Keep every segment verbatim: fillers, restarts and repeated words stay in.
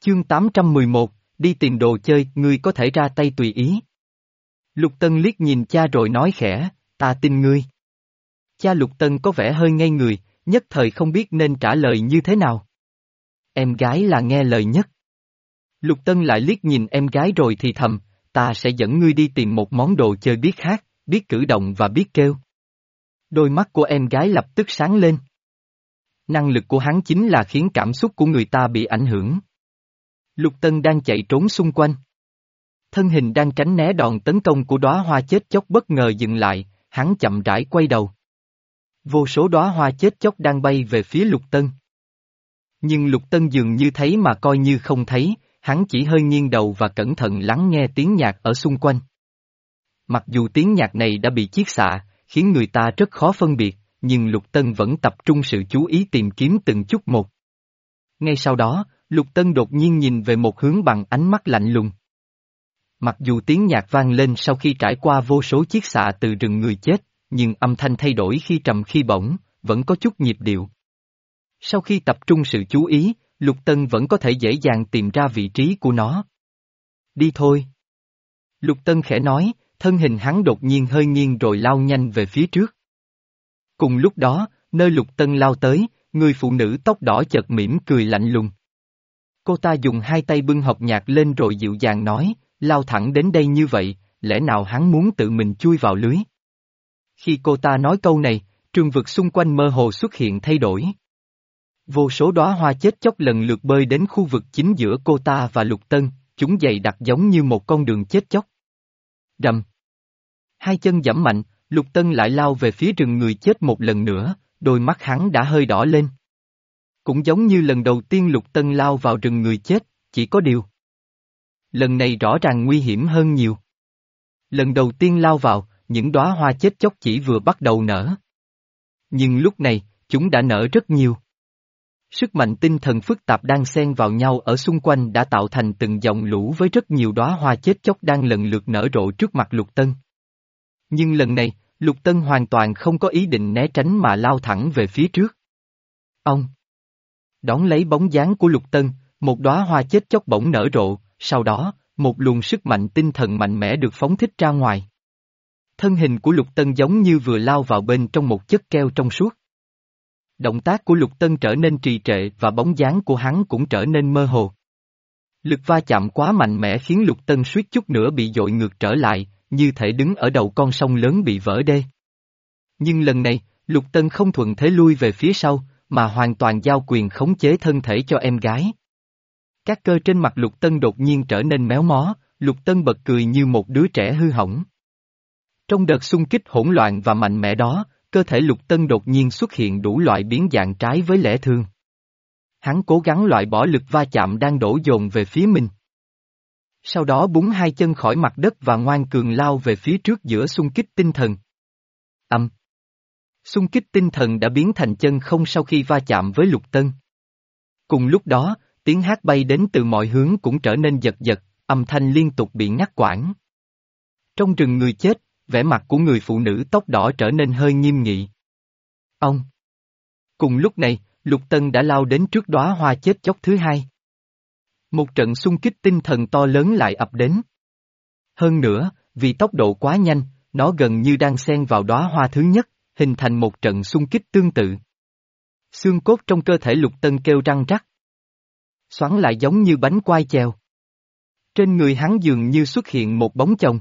Chương tám trăm mười một, đi tìm đồ chơi, ngươi có thể ra tay tùy ý. Lục Tân liếc nhìn cha rồi nói khẽ, ta tin ngươi. Cha Lục Tân có vẻ hơi ngây người, nhất thời không biết nên trả lời như thế nào. Em gái là nghe lời nhất. Lục Tân lại liếc nhìn em gái rồi thì thầm, ta sẽ dẫn ngươi đi tìm một món đồ chơi biết hát, biết cử động và biết kêu. Đôi mắt của em gái lập tức sáng lên. Năng lực của hắn chính là khiến cảm xúc của người ta bị ảnh hưởng. Lục Tân đang chạy trốn xung quanh. Thân hình đang tránh né đòn tấn công của đóa hoa chết chóc bất ngờ dừng lại, hắn chậm rãi quay đầu. Vô số đóa hoa chết chóc đang bay về phía Lục Tân. Nhưng Lục Tân dường như thấy mà coi như không thấy, hắn chỉ hơi nghiêng đầu và cẩn thận lắng nghe tiếng nhạc ở xung quanh. Mặc dù tiếng nhạc này đã bị chiết xạ, khiến người ta rất khó phân biệt, nhưng Lục Tân vẫn tập trung sự chú ý tìm kiếm từng chút một. Ngay sau đó, Lục Tân đột nhiên nhìn về một hướng bằng ánh mắt lạnh lùng. Mặc dù tiếng nhạc vang lên sau khi trải qua vô số chiết xạ từ rừng người chết, nhưng âm thanh thay đổi khi trầm khi bổng, vẫn có chút nhịp điệu. Sau khi tập trung sự chú ý, Lục Tân vẫn có thể dễ dàng tìm ra vị trí của nó. Đi thôi. Lục Tân khẽ nói, thân hình hắn đột nhiên hơi nghiêng rồi lao nhanh về phía trước. Cùng lúc đó, nơi Lục Tân lao tới, người phụ nữ tóc đỏ chợt mỉm cười lạnh lùng. Cô ta dùng hai tay bưng hộp nhạc lên rồi dịu dàng nói, lao thẳng đến đây như vậy, lẽ nào hắn muốn tự mình chui vào lưới? Khi cô ta nói câu này, trường vực xung quanh mơ hồ xuất hiện thay đổi. Vô số đóa hoa chết chóc lần lượt bơi đến khu vực chính giữa cô ta và Lục Tân, chúng dày đặc giống như một con đường chết chóc. Rầm. Hai chân giẫm mạnh, Lục Tân lại lao về phía rừng người chết một lần nữa, đôi mắt hắn đã hơi đỏ lên. Cũng giống như lần đầu tiên Lục Tân lao vào rừng người chết, chỉ có điều. Lần này rõ ràng nguy hiểm hơn nhiều. Lần đầu tiên lao vào, những đóa hoa chết chóc chỉ vừa bắt đầu nở. Nhưng lúc này, chúng đã nở rất nhiều. Sức mạnh tinh thần phức tạp đang xen vào nhau ở xung quanh đã tạo thành từng dòng lũ với rất nhiều đóa hoa chết chóc đang lần lượt nở rộ trước mặt Lục Tân. Nhưng lần này, Lục Tân hoàn toàn không có ý định né tránh mà lao thẳng về phía trước. Ông! Đón lấy bóng dáng của Lục Tân, một đóa hoa chết chóc bỗng nở rộ, sau đó, một luồng sức mạnh tinh thần mạnh mẽ được phóng thích ra ngoài. Thân hình của Lục Tân giống như vừa lao vào bên trong một chất keo trong suốt. Động tác của Lục Tân trở nên trì trệ và bóng dáng của hắn cũng trở nên mơ hồ. Lực va chạm quá mạnh mẽ khiến Lục Tân suýt chút nữa bị dội ngược trở lại, như thể đứng ở đầu con sông lớn bị vỡ đê. Nhưng lần này, Lục Tân không thuận thế lui về phía sau, mà hoàn toàn giao quyền khống chế thân thể cho em gái. Các cơ trên mặt Lục Tân đột nhiên trở nên méo mó, Lục Tân bật cười như một đứa trẻ hư hỏng. Trong đợt xung kích hỗn loạn và mạnh mẽ đó, cơ thể Lục Tân đột nhiên xuất hiện đủ loại biến dạng trái với lẽ thường. Hắn cố gắng loại bỏ lực va chạm đang đổ dồn về phía mình. Sau đó búng hai chân khỏi mặt đất và ngoan cường lao về phía trước giữa xung kích tinh thần. Âm. Xung kích tinh thần đã biến thành chân không sau khi va chạm với Lục Tân. Cùng lúc đó, tiếng hát bay đến từ mọi hướng cũng trở nên giật giật, âm thanh liên tục bị ngắt quãng. Trong rừng người chết, vẻ mặt của người phụ nữ tóc đỏ trở nên hơi nghiêm nghị. Ông! Cùng lúc này, Lục Tân đã lao đến trước đóa hoa chết chóc thứ hai. Một trận xung kích tinh thần to lớn lại ập đến. Hơn nữa, vì tốc độ quá nhanh, nó gần như đang xen vào đóa hoa thứ nhất, hình thành một trận xung kích tương tự. Xương cốt trong cơ thể Lục Tân kêu răng rắc. Xoắn lại giống như bánh quai chèo. Trên người hắn dường như xuất hiện một bóng chồng.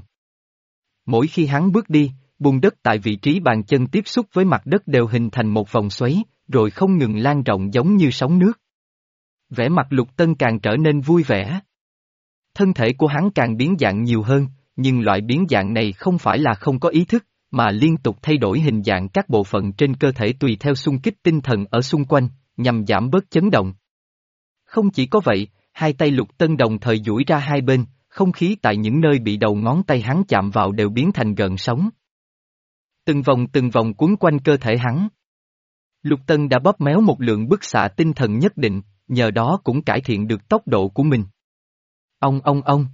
Mỗi khi hắn bước đi, bùn đất tại vị trí bàn chân tiếp xúc với mặt đất đều hình thành một vòng xoáy, rồi không ngừng lan rộng giống như sóng nước. Vẻ mặt Lục Tân càng trở nên vui vẻ. Thân thể của hắn càng biến dạng nhiều hơn, nhưng loại biến dạng này không phải là không có ý thức, mà liên tục thay đổi hình dạng các bộ phận trên cơ thể tùy theo xung kích tinh thần ở xung quanh, nhằm giảm bớt chấn động. Không chỉ có vậy, hai tay Lục Tân đồng thời duỗi ra hai bên, không khí tại những nơi bị đầu ngón tay hắn chạm vào đều biến thành gợn sóng. Từng vòng từng vòng cuốn quanh cơ thể hắn. Lục Tân đã bóp méo một lượng bức xạ tinh thần nhất định, nhờ đó cũng cải thiện được tốc độ của mình. Ông ông ông.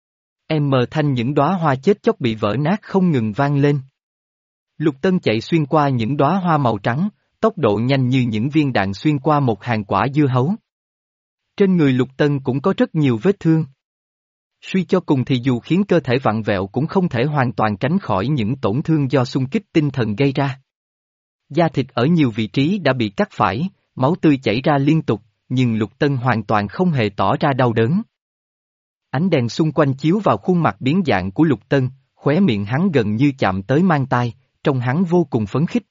Em mờ thanh những đóa hoa chết chóc bị vỡ nát không ngừng vang lên. Lục Tân chạy xuyên qua những đóa hoa màu trắng, tốc độ nhanh như những viên đạn xuyên qua một hàng quả dưa hấu. Trên người Lục Tân cũng có rất nhiều vết thương. Suy cho cùng thì dù khiến cơ thể vặn vẹo cũng không thể hoàn toàn tránh khỏi những tổn thương do xung kích tinh thần gây ra. Da thịt ở nhiều vị trí đã bị cắt phải, máu tươi chảy ra liên tục, nhưng Lục Tân hoàn toàn không hề tỏ ra đau đớn. Ánh đèn xung quanh chiếu vào khuôn mặt biến dạng của Lục Tân, khóe miệng hắn gần như chạm tới mang tai, trông hắn vô cùng phấn khích.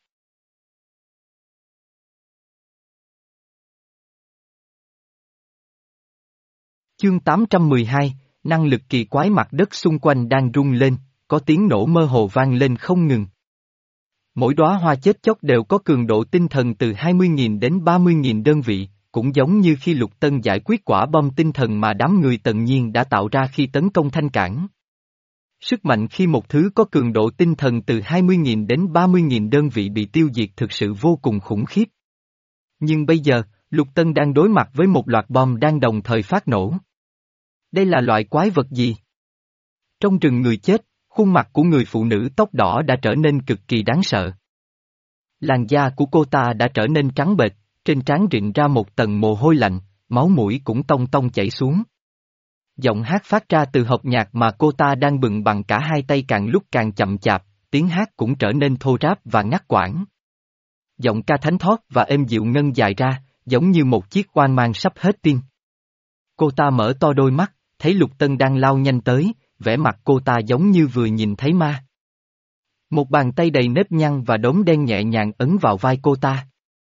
Chương tám trăm mười hai, năng lực kỳ quái. Mặt đất xung quanh đang rung lên, có tiếng nổ mơ hồ vang lên không ngừng. Mỗi đóa hoa chết chóc đều có cường độ tinh thần từ hai mươi nghìn đến ba mươi nghìn đơn vị, cũng giống như khi Lục Tân giải quyết quả bom tinh thần mà đám người Tần Nhiên đã tạo ra khi tấn công Thanh Cảng. Sức mạnh khi một thứ có cường độ tinh thần từ hai mươi nghìn đến ba mươi nghìn đơn vị bị tiêu diệt thực sự vô cùng khủng khiếp. Nhưng bây giờ, Lục Tân đang đối mặt với một loạt bom đang đồng thời phát nổ. Đây là loại quái vật gì? Trong rừng người chết, khuôn mặt của người phụ nữ tóc đỏ đã trở nên cực kỳ đáng sợ. Làn da của cô ta đã trở nên trắng bệch, trên trán rịn ra một tầng mồ hôi lạnh, máu mũi cũng tông tông chảy xuống. Giọng hát phát ra từ hộp nhạc mà cô ta đang bừng bằng cả hai tay càng lúc càng chậm chạp, tiếng hát cũng trở nên thô ráp và ngắt quãng. Giọng ca thánh thót và êm dịu ngân dài ra, giống như một chiếc oan mang sắp hết pin. Cô ta mở to đôi mắt, thấy Lục Tân đang lao nhanh tới, vẻ mặt cô ta giống như vừa nhìn thấy ma. Một bàn tay đầy nếp nhăn và đốm đen nhẹ nhàng ấn vào vai cô ta.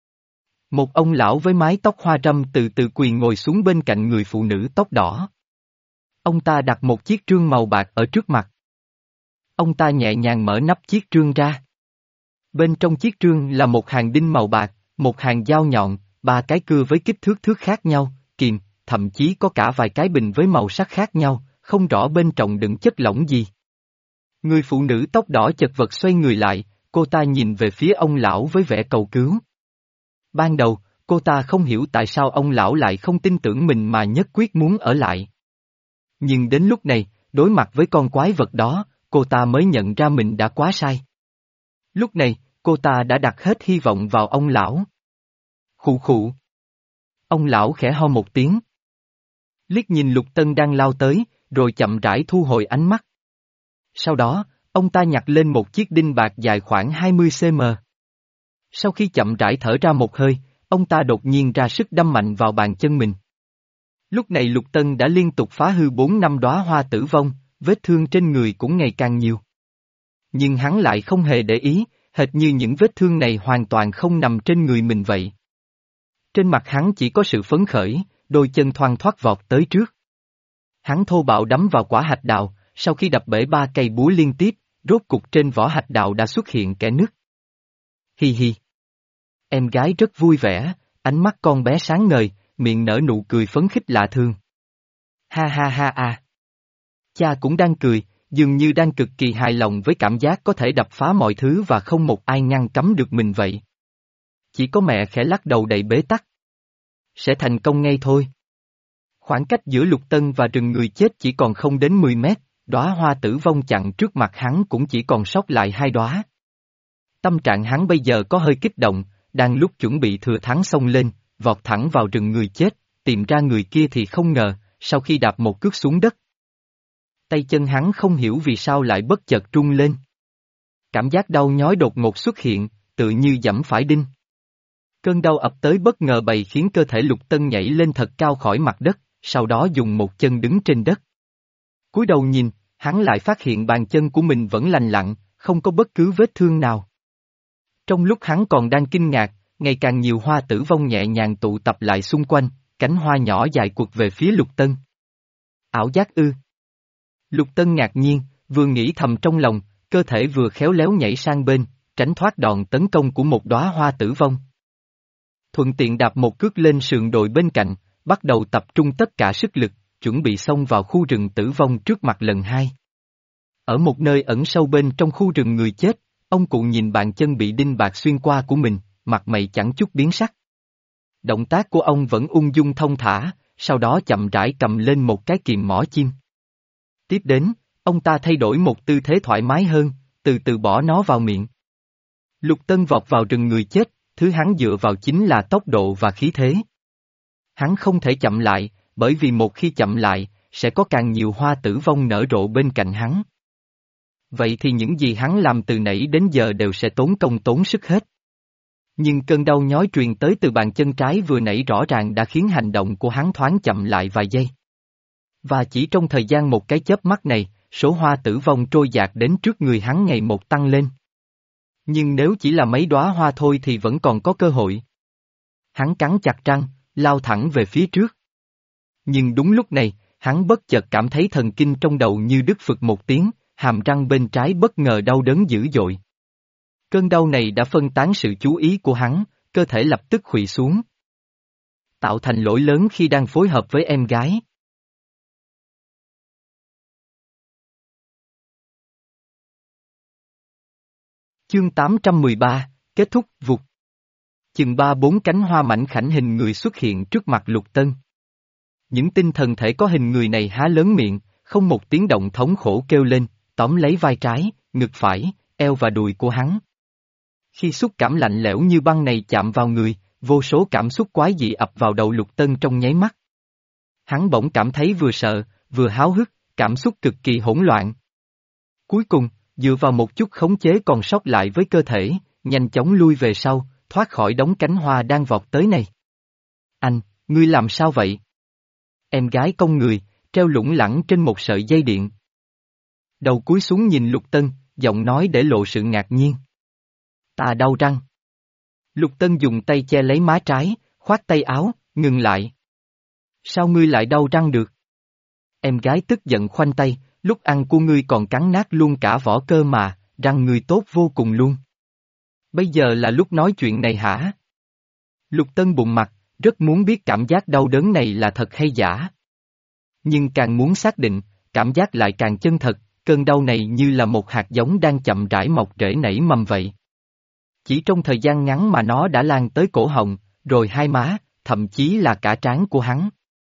Một ông lão với mái tóc hoa râm từ từ quỳ ngồi xuống bên cạnh người phụ nữ tóc đỏ. Ông ta đặt một chiếc trương màu bạc ở trước mặt. Ông ta nhẹ nhàng mở nắp chiếc trương ra. Bên trong chiếc trương là một hàng đinh màu bạc, một hàng dao nhọn, ba cái cưa với kích thước thước khác nhau, kìm, thậm chí có cả vài cái bình với màu sắc khác nhau, không rõ bên trong đựng chất lỏng gì. Người phụ nữ tóc đỏ chật vật xoay người lại, cô ta nhìn về phía ông lão với vẻ cầu cứu. Ban đầu, cô ta không hiểu tại sao ông lão lại không tin tưởng mình mà nhất quyết muốn ở lại. Nhưng đến lúc này, đối mặt với con quái vật đó, cô ta mới nhận ra mình đã quá sai. Lúc này, cô ta đã đặt hết hy vọng vào ông lão. Khụ khụ. Ông lão khẽ ho một tiếng. Liếc nhìn Lục Tân đang lao tới, rồi chậm rãi thu hồi ánh mắt. Sau đó, ông ta nhặt lên một chiếc đinh bạc dài khoảng hai mươi xăng-ti-mét. Sau khi chậm rãi thở ra một hơi, ông ta đột nhiên ra sức đâm mạnh vào bàn chân mình. Lúc này Lục Tân đã liên tục phá hư bốn năm đóa hoa tử vong, vết thương trên người cũng ngày càng nhiều. Nhưng hắn lại không hề để ý, hệt như những vết thương này hoàn toàn không nằm trên người mình vậy. Trên mặt hắn chỉ có sự phấn khởi, đôi chân thoăn thoắt vọt tới trước. Hắn thô bạo đấm vào quả hạch đào, sau khi đập bể ba cây búa liên tiếp, rốt cục trên vỏ hạch đào đã xuất hiện kẽ nứt. Hi hi. Em gái rất vui vẻ, ánh mắt con bé sáng ngời, miệng nở nụ cười phấn khích lạ thường. Ha ha ha à. Cha cũng đang cười, dường như đang cực kỳ hài lòng với cảm giác có thể đập phá mọi thứ và không một ai ngăn cấm được mình vậy. Chỉ có mẹ khẽ lắc đầu đầy bế tắc. Sẽ thành công ngay thôi. Khoảng cách giữa Lục Tân và rừng người chết chỉ còn không đến mười mét, đóa hoa tử vong chặn trước mặt hắn cũng chỉ còn sót lại hai đóa. Tâm trạng hắn bây giờ có hơi kích động, đang lúc chuẩn bị thừa thắng xông lên, vọt thẳng vào rừng người chết, tìm ra người kia thì không ngờ, sau khi đạp một cước xuống đất. Tay chân hắn không hiểu vì sao lại bất chợt rung lên. Cảm giác đau nhói đột ngột xuất hiện, tự như giẫm phải đinh. Cơn đau ập tới bất ngờ bày khiến cơ thể Lục Tân nhảy lên thật cao khỏi mặt đất, sau đó dùng một chân đứng trên đất. Cúi đầu nhìn, hắn lại phát hiện bàn chân của mình vẫn lành lặn, không có bất cứ vết thương nào. Trong lúc hắn còn đang kinh ngạc, ngày càng nhiều hoa tử vong nhẹ nhàng tụ tập lại xung quanh, cánh hoa nhỏ dài quật về phía Lục Tân. Ảo giác ư? Lục Tân ngạc nhiên, vừa nghĩ thầm trong lòng, cơ thể vừa khéo léo nhảy sang bên, tránh thoát đòn tấn công của một đóa hoa tử vong. Thuận tiện đạp một cước lên sườn đồi bên cạnh, bắt đầu tập trung tất cả sức lực, chuẩn bị xông vào khu rừng tử vong trước mặt lần hai. Ở một nơi ẩn sâu bên trong khu rừng người chết, ông cụ nhìn bàn chân bị đinh bạc xuyên qua của mình, mặt mày chẳng chút biến sắc. Động tác của ông vẫn ung dung thông thả, sau đó chậm rãi cầm lên một cái kìm mỏ chim. Tiếp đến, ông ta thay đổi một tư thế thoải mái hơn, từ từ bỏ nó vào miệng. Lục Tân vọt vào rừng người chết, thứ hắn dựa vào chính là tốc độ và khí thế. Hắn không thể chậm lại, bởi vì một khi chậm lại, sẽ có càng nhiều hoa tử vong nở rộ bên cạnh hắn. Vậy thì những gì hắn làm từ nãy đến giờ đều sẽ tốn công tốn sức hết. Nhưng cơn đau nhói truyền tới từ bàn chân trái vừa nãy rõ ràng đã khiến hành động của hắn thoáng chậm lại vài giây. Và chỉ trong thời gian một cái chớp mắt này, số hoa tử vong trôi dạt đến trước người hắn ngày một tăng lên. Nhưng nếu chỉ là mấy đóa hoa thôi thì vẫn còn có cơ hội. Hắn cắn chặt răng, lao thẳng về phía trước. Nhưng đúng lúc này, hắn bất chợt cảm thấy thần kinh trong đầu như đứt phực một tiếng, hàm răng bên trái bất ngờ đau đớn dữ dội. Cơn đau này đã phân tán sự chú ý của hắn, cơ thể lập tức khuỵu xuống. Tạo thành lỗi lớn khi đang phối hợp với em gái. Chương tám trăm mười ba, kết thúc vụt. Chừng ba bốn cánh hoa mảnh khảnh hình người xuất hiện trước mặt Lục Tân. Những tinh thần thể có hình người này há lớn miệng, không một tiếng động thống khổ kêu lên, tóm lấy vai trái, ngực phải, eo và đùi của hắn. Khi xúc cảm lạnh lẽo như băng này chạm vào người, vô số cảm xúc quái dị ập vào đầu Lục Tân trong nháy mắt. Hắn bỗng cảm thấy vừa sợ, vừa háo hức, cảm xúc cực kỳ hỗn loạn. Cuối cùng, dựa vào một chút khống chế còn sót lại với cơ thể, nhanh chóng lui về sau, thoát khỏi đống cánh hoa đang vọt tới này. Anh, ngươi làm sao vậy? Em gái cong người, treo lủng lẳng trên một sợi dây điện. Đầu cúi xuống nhìn Lục Tân, giọng nói để lộ sự ngạc nhiên. Ta đau răng. Lục Tân dùng tay che lấy má trái, khoát tay áo, ngừng lại. Sao ngươi lại đau răng được? Em gái tức giận khoanh tay, lúc ăn của ngươi còn cắn nát luôn cả vỏ cơ mà, răng ngươi tốt vô cùng luôn. Bây giờ là lúc nói chuyện này hả? Lục Tân bụng mặt, rất muốn biết cảm giác đau đớn này là thật hay giả. Nhưng càng muốn xác định, cảm giác lại càng chân thật, cơn đau này như là một hạt giống đang chậm rãi mọc rễ nảy mầm vậy. Chỉ trong thời gian ngắn mà nó đã lan tới cổ họng, rồi hai má, thậm chí là cả trán của hắn.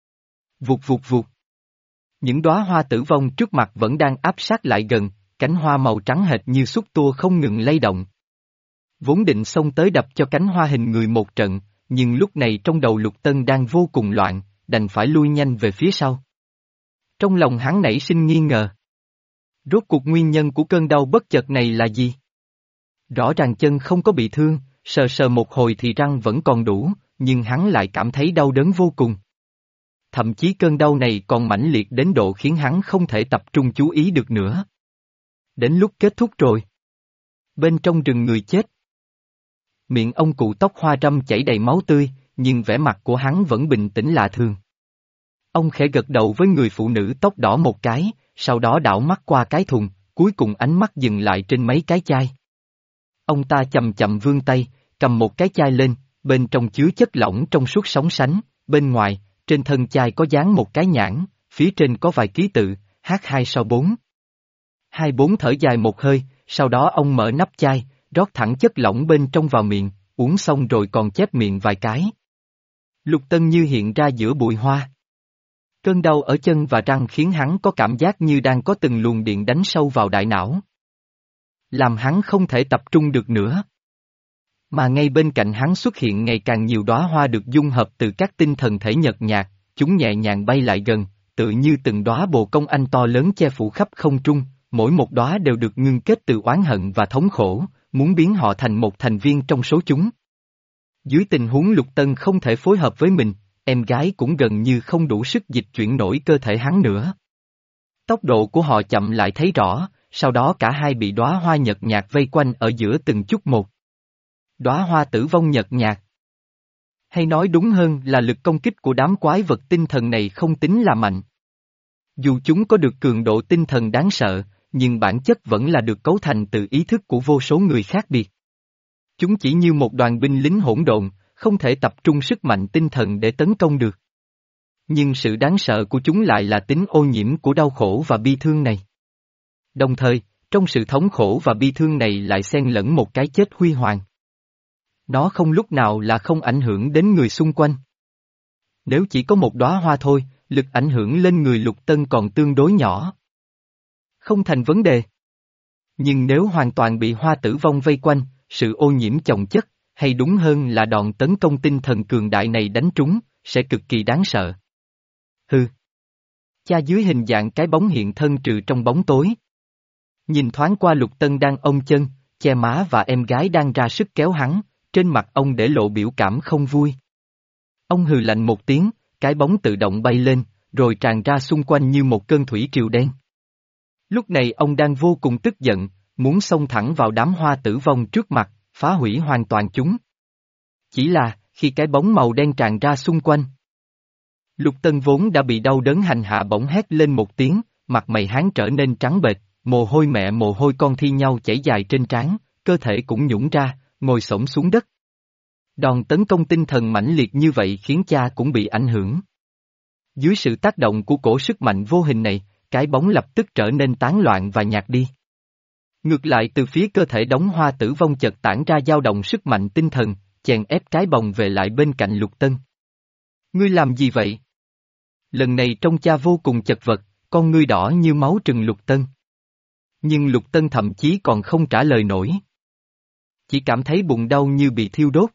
Vụt vụt vụt. Những đóa hoa tử vong trước mặt vẫn đang áp sát lại gần, cánh hoa màu trắng hệt như xúc tua không ngừng lay động. Vốn định xông tới đập cho cánh hoa hình người một trận, nhưng lúc này trong đầu Lục Tân đang vô cùng loạn, đành phải lui nhanh về phía sau. Trong lòng hắn nảy sinh nghi ngờ. Rốt cuộc nguyên nhân của cơn đau bất chợt này là gì? Rõ ràng chân không có bị thương, sờ sờ một hồi thì răng vẫn còn đủ, nhưng hắn lại cảm thấy đau đớn vô cùng. Thậm chí cơn đau này còn mãnh liệt đến độ khiến hắn không thể tập trung chú ý được nữa. Đến lúc kết thúc rồi. Bên trong rừng người chết. Miệng ông cụ tóc hoa râm chảy đầy máu tươi, nhưng vẻ mặt của hắn vẫn bình tĩnh lạ thường. Ông khẽ gật đầu với người phụ nữ tóc đỏ một cái, sau đó đảo mắt qua cái thùng, cuối cùng ánh mắt dừng lại trên mấy cái chai. Ông ta chậm chậm vươn tay, cầm một cái chai lên, bên trong chứa chất lỏng trong suốt sóng sánh, bên ngoài, trên thân chai có dán một cái nhãn, phía trên có vài ký tự, H hai sáu bốn. Hai bốn thở dài một hơi, sau đó ông mở nắp chai, rót thẳng chất lỏng bên trong vào miệng, uống xong rồi còn chép miệng vài cái. Lục Tân như hiện ra giữa bụi hoa. Cơn đau ở chân và răng khiến hắn có cảm giác như đang có từng luồng điện đánh sâu vào đại não. Làm hắn không thể tập trung được nữa. Mà ngay bên cạnh hắn xuất hiện ngày càng nhiều đóa hoa được dung hợp từ các tinh thần thể nhợt nhạt, chúng nhẹ nhàng bay lại gần, tự như từng đóa bồ công anh to lớn che phủ khắp không trung, mỗi một đóa đều được ngưng kết từ oán hận và thống khổ, muốn biến họ thành một thành viên trong số chúng. Dưới tình huống Lục Tân không thể phối hợp với mình, em gái cũng gần như không đủ sức dịch chuyển nổi cơ thể hắn nữa. Tốc độ của họ chậm lại thấy rõ, sau đó cả hai bị đóa hoa nhợt nhạt vây quanh ở giữa từng chút một. Đóa hoa tử vong nhợt nhạt. Hay nói đúng hơn là lực công kích của đám quái vật tinh thần này không tính là mạnh. Dù chúng có được cường độ tinh thần đáng sợ, nhưng bản chất vẫn là được cấu thành từ ý thức của vô số người khác biệt. Chúng chỉ như một đoàn binh lính hỗn độn, không thể tập trung sức mạnh tinh thần để tấn công được. Nhưng sự đáng sợ của chúng lại là tính ô nhiễm của đau khổ và bi thương này. Đồng thời, trong sự thống khổ và bi thương này lại xen lẫn một cái chết huy hoàng. Nó không lúc nào là không ảnh hưởng đến người xung quanh. Nếu chỉ có một đóa hoa thôi, lực ảnh hưởng lên người Lục Tân còn tương đối nhỏ. Không thành vấn đề. Nhưng nếu hoàn toàn bị hoa tử vong vây quanh, sự ô nhiễm chồng chất, hay đúng hơn là đòn tấn công tinh thần cường đại này đánh trúng, sẽ cực kỳ đáng sợ. Hừ. Cha dưới hình dạng cái bóng hiện thân trừ trong bóng tối. Nhìn thoáng qua Lục Tân đang ôm chân, che má và em gái đang ra sức kéo hắn, trên mặt ông để lộ biểu cảm không vui. Ông hừ lạnh một tiếng, cái bóng tự động bay lên, rồi tràn ra xung quanh như một cơn thủy triều đen. Lúc này ông đang vô cùng tức giận, muốn xông thẳng vào đám hoa tử vong trước mặt, phá hủy hoàn toàn chúng. Chỉ là, khi cái bóng màu đen tràn ra xung quanh, Lục Tân vốn đã bị đau đớn hành hạ bỗng hét lên một tiếng, mặt mày hắn trở nên trắng bệch, mồ hôi mẹ mồ hôi con thi nhau chảy dài trên trán, cơ thể cũng nhũn ra, ngồi xổm xuống đất. Đòn tấn công tinh thần mãnh liệt như vậy khiến cha cũng bị ảnh hưởng. Dưới sự tác động của cổ sức mạnh vô hình này, cái bóng lập tức trở nên tán loạn và nhạt đi. Ngược lại từ phía cơ thể đống hoa tử vong chợt tản ra dao động sức mạnh tinh thần, chèn ép cái bồng về lại bên cạnh Lục Tân. Ngươi làm gì vậy? Lần này trông cha vô cùng chật vật, con ngươi đỏ như máu trừng Lục Tân. Nhưng Lục Tân thậm chí còn không trả lời nổi. Chỉ cảm thấy bụng đau như bị thiêu đốt.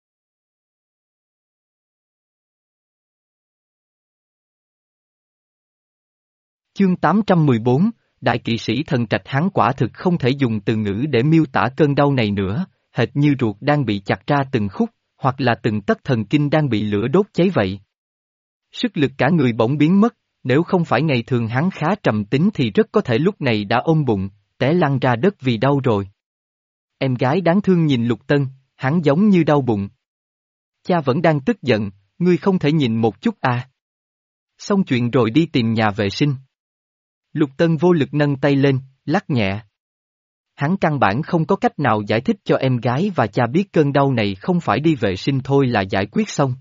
Chương tám trăm mười bốn, Đại kỵ sĩ thần trạch. Hắn quả thực không thể dùng từ ngữ để miêu tả cơn đau này nữa, hệt như ruột đang bị chặt ra từng khúc, hoặc là từng tấc thần kinh đang bị lửa đốt cháy vậy. Sức lực cả người bỗng biến mất, nếu không phải ngày thường hắn khá trầm tính thì rất có thể lúc này đã ôm bụng, té lăn ra đất vì đau rồi. Em gái đáng thương nhìn Lục Tân, hắn giống như đau bụng. Cha vẫn đang tức giận, ngươi không thể nhìn một chút à. Xong chuyện rồi đi tìm nhà vệ sinh. Lục Tân vô lực nâng tay lên, lắc nhẹ. Hắn căn bản không có cách nào giải thích cho em gái và cha biết cơn đau này không phải đi vệ sinh thôi là giải quyết xong.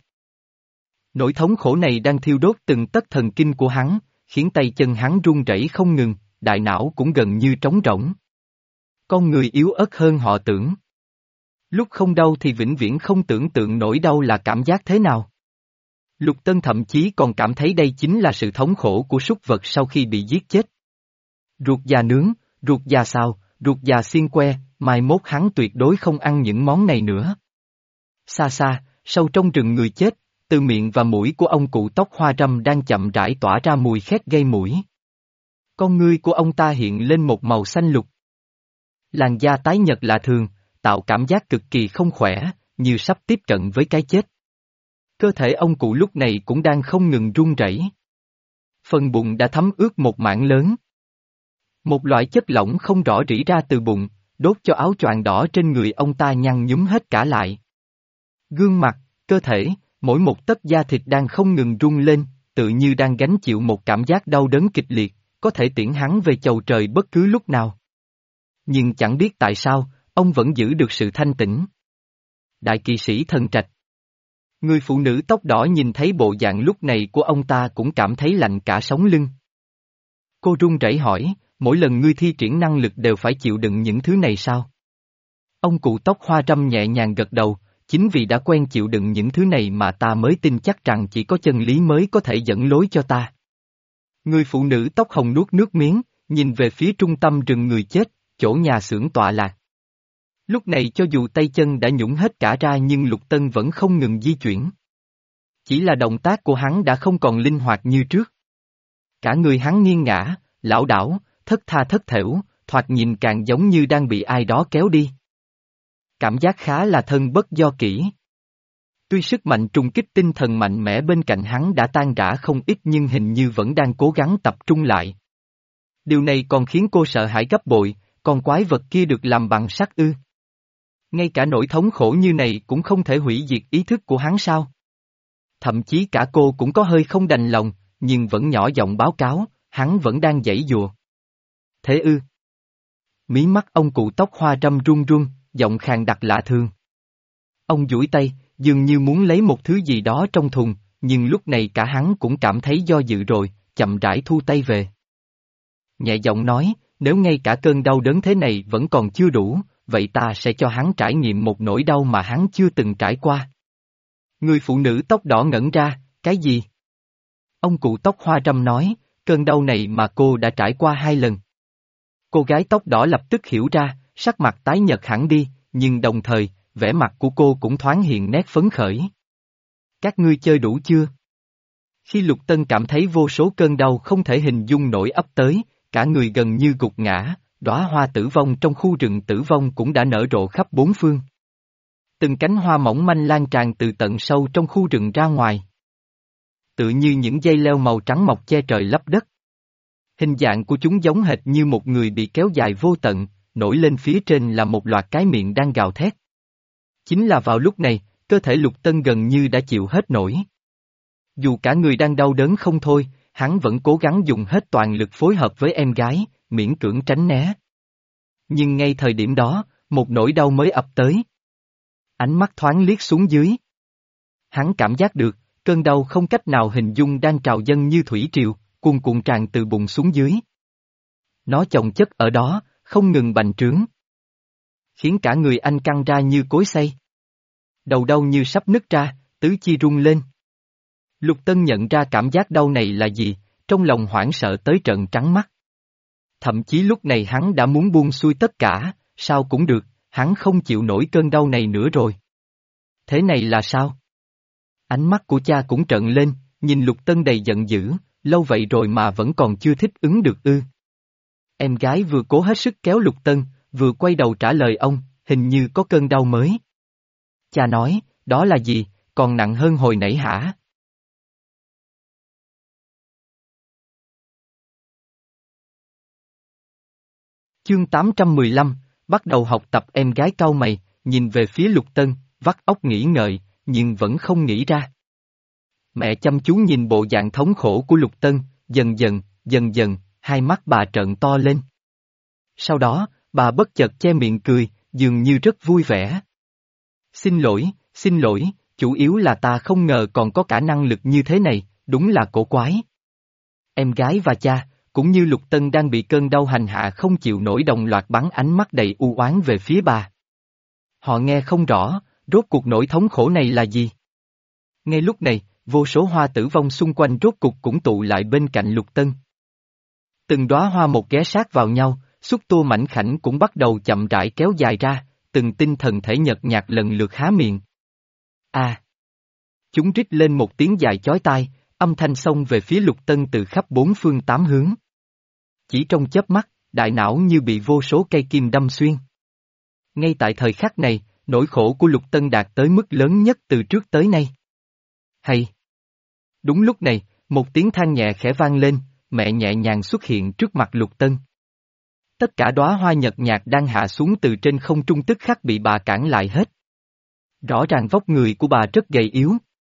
Nỗi thống khổ này đang thiêu đốt từng tấc thần kinh của hắn, khiến tay chân hắn run rẩy không ngừng, đại não cũng gần như trống rỗng. Con người yếu ớt hơn họ tưởng. Lúc không đau thì vĩnh viễn không tưởng tượng nổi đau là cảm giác thế nào. Lục Tân thậm chí còn cảm thấy đây chính là sự thống khổ của súc vật sau khi bị giết chết. Ruột già nướng, ruột già xào, ruột già xiên que, mai mốt hắn tuyệt đối không ăn những món này nữa. Xa xa, sâu trong rừng người chết, từ miệng và mũi của ông cụ tóc hoa râm đang chậm rãi tỏa ra mùi khét gây mũi. Con ngươi của ông ta hiện lên một màu xanh lục. Làn da tái nhợt lạ thường, tạo cảm giác cực kỳ không khỏe, như sắp tiếp cận với cái chết. Cơ thể ông cụ lúc này cũng đang không ngừng run rẩy. Phần bụng đã thấm ướt một mảng lớn. Một loại chất lỏng không rõ rỉ ra từ bụng, đốt cho áo choàng đỏ trên người ông ta nhăn nhúm hết cả lại. Gương mặt, cơ thể, mỗi một tấc da thịt đang không ngừng rung lên, tự như đang gánh chịu một cảm giác đau đớn kịch liệt, có thể tiễn hắn về chầu trời bất cứ lúc nào. Nhưng chẳng biết tại sao, ông vẫn giữ được sự thanh tĩnh. Đại kỵ sĩ thần trạch. Người phụ nữ tóc đỏ nhìn thấy bộ dạng lúc này của ông ta cũng cảm thấy lạnh cả sống lưng. Cô run rẩy hỏi, mỗi lần ngươi thi triển năng lực đều phải chịu đựng những thứ này sao? Ông cụ tóc hoa râm nhẹ nhàng gật đầu, chính vì đã quen chịu đựng những thứ này mà ta mới tin chắc rằng chỉ có chân lý mới có thể dẫn lối cho ta. Người phụ nữ tóc hồng nuốt nước miếng, nhìn về phía trung tâm rừng người chết, chỗ nhà xưởng tọa lạc. Lúc này cho dù tay chân đã nhũn hết cả ra nhưng Lục Tân vẫn không ngừng di chuyển. Chỉ là động tác của hắn đã không còn linh hoạt như trước. Cả người hắn nghiêng ngã, lảo đảo, thất tha thất thểu, thoạt nhìn càng giống như đang bị ai đó kéo đi. Cảm giác khá là thân bất do kỹ. Tuy sức mạnh trùng kích tinh thần mạnh mẽ bên cạnh hắn đã tan rã không ít nhưng hình như vẫn đang cố gắng tập trung lại. Điều này còn khiến cô sợ hãi gấp bội, con quái vật kia được làm bằng sắt ư. Ngay cả nỗi thống khổ như này cũng không thể hủy diệt ý thức của hắn sao? Thậm chí cả cô cũng có hơi không đành lòng, nhưng vẫn nhỏ giọng báo cáo, hắn vẫn đang giãy giụa. Thế ư? Mí mắt ông cụ tóc hoa râm run run, giọng khàn đặc lạ thường. Ông duỗi tay, dường như muốn lấy một thứ gì đó trong thùng, nhưng lúc này cả hắn cũng cảm thấy do dự rồi, chậm rãi thu tay về. Nhẹ giọng nói, nếu ngay cả cơn đau đớn thế này vẫn còn chưa đủ, vậy ta sẽ cho hắn trải nghiệm một nỗi đau mà hắn chưa từng trải qua. Người phụ nữ tóc đỏ ngẩn ra, cái gì? Ông cụ tóc hoa râm nói, cơn đau này mà cô đã trải qua hai lần. Cô gái tóc đỏ lập tức hiểu ra, sắc mặt tái nhợt hẳn đi, nhưng đồng thời, vẻ mặt của cô cũng thoáng hiện nét phấn khởi. Các ngươi chơi đủ chưa? Khi Lục Tân cảm thấy vô số cơn đau không thể hình dung nổi ập tới, cả người gần như gục ngã, đóa hoa tử vong trong khu rừng tử vong cũng đã nở rộ khắp bốn phương. Từng cánh hoa mỏng manh lan tràn từ tận sâu trong khu rừng ra ngoài. Tự như những dây leo màu trắng mọc che trời lấp đất. Hình dạng của chúng giống hệt như một người bị kéo dài vô tận, nổi lên phía trên là một loạt cái miệng đang gào thét. Chính là vào lúc này, cơ thể Lục Tân gần như đã chịu hết nổi. Dù cả người đang đau đớn không thôi, hắn vẫn cố gắng dùng hết toàn lực phối hợp với em gái, miễn cưỡng tránh né. Nhưng ngay thời điểm đó, một nỗi đau mới ập tới. Ánh mắt thoáng liếc xuống dưới. Hắn cảm giác được, cơn đau không cách nào hình dung đang trào dâng như thủy triều, cuồn cuộn tràn từ bụng xuống dưới. Nó chồng chất ở đó, không ngừng bành trướng. Khiến cả người anh căng ra như cối xay. Đầu đau như sắp nứt ra, tứ chi rung lên. Lục Tân nhận ra cảm giác đau này là gì, trong lòng hoảng sợ tới trợn trắng mắt. Thậm chí lúc này hắn đã muốn buông xuôi tất cả, sao cũng được, hắn không chịu nổi cơn đau này nữa rồi. Thế này là sao? Ánh mắt của cha cũng trợn lên, nhìn Lục Tân đầy giận dữ, lâu vậy rồi mà vẫn còn chưa thích ứng được ư. Em gái vừa cố hết sức kéo Lục Tân, vừa quay đầu trả lời ông, hình như có cơn đau mới. Cha nói, đó là gì, còn nặng hơn hồi nãy hả? Chương tám trăm mười lăm, bắt đầu học tập. Em gái cau mày, nhìn về phía Lục Tân, vắt óc nghĩ ngợi, nhưng vẫn không nghĩ ra. Mẹ chăm chú nhìn bộ dạng thống khổ của Lục Tân, dần dần, dần dần, hai mắt bà trợn to lên. Sau đó, bà bất chợt che miệng cười, dường như rất vui vẻ. Xin lỗi, xin lỗi, chủ yếu là ta không ngờ còn có cả năng lực như thế này, đúng là cổ quái. Em gái và cha, cũng như Lục Tân đang bị cơn đau hành hạ không chịu nổi đồng loạt bắn ánh mắt đầy u oán về phía bà. Họ nghe không rõ, rốt cuộc nỗi thống khổ này là gì. Ngay lúc này, vô số hoa tử vong xung quanh rốt cuộc cũng tụ lại bên cạnh Lục Tân. Từng đóa hoa một ghé sát vào nhau, xúc tua mảnh khảnh cũng bắt đầu chậm rãi kéo dài ra, từng tinh thần thể nhợt nhạt lần lượt há miệng. À! Chúng rít lên một tiếng dài chói tai, âm thanh xông về phía Lục Tân từ khắp bốn phương tám hướng. Chỉ trong chớp mắt, đại não như bị vô số cây kim đâm xuyên. Ngay tại thời khắc này, nỗi khổ của Lục Tân đạt tới mức lớn nhất từ trước tới nay. Hay! Đúng lúc này, một tiếng than nhẹ khẽ vang lên, mẹ nhẹ nhàng xuất hiện trước mặt Lục Tân. Tất cả đóa hoa nhợt nhạt đang hạ xuống từ trên không trung tức khắc bị bà cản lại hết. Rõ ràng vóc người của bà rất gầy yếu.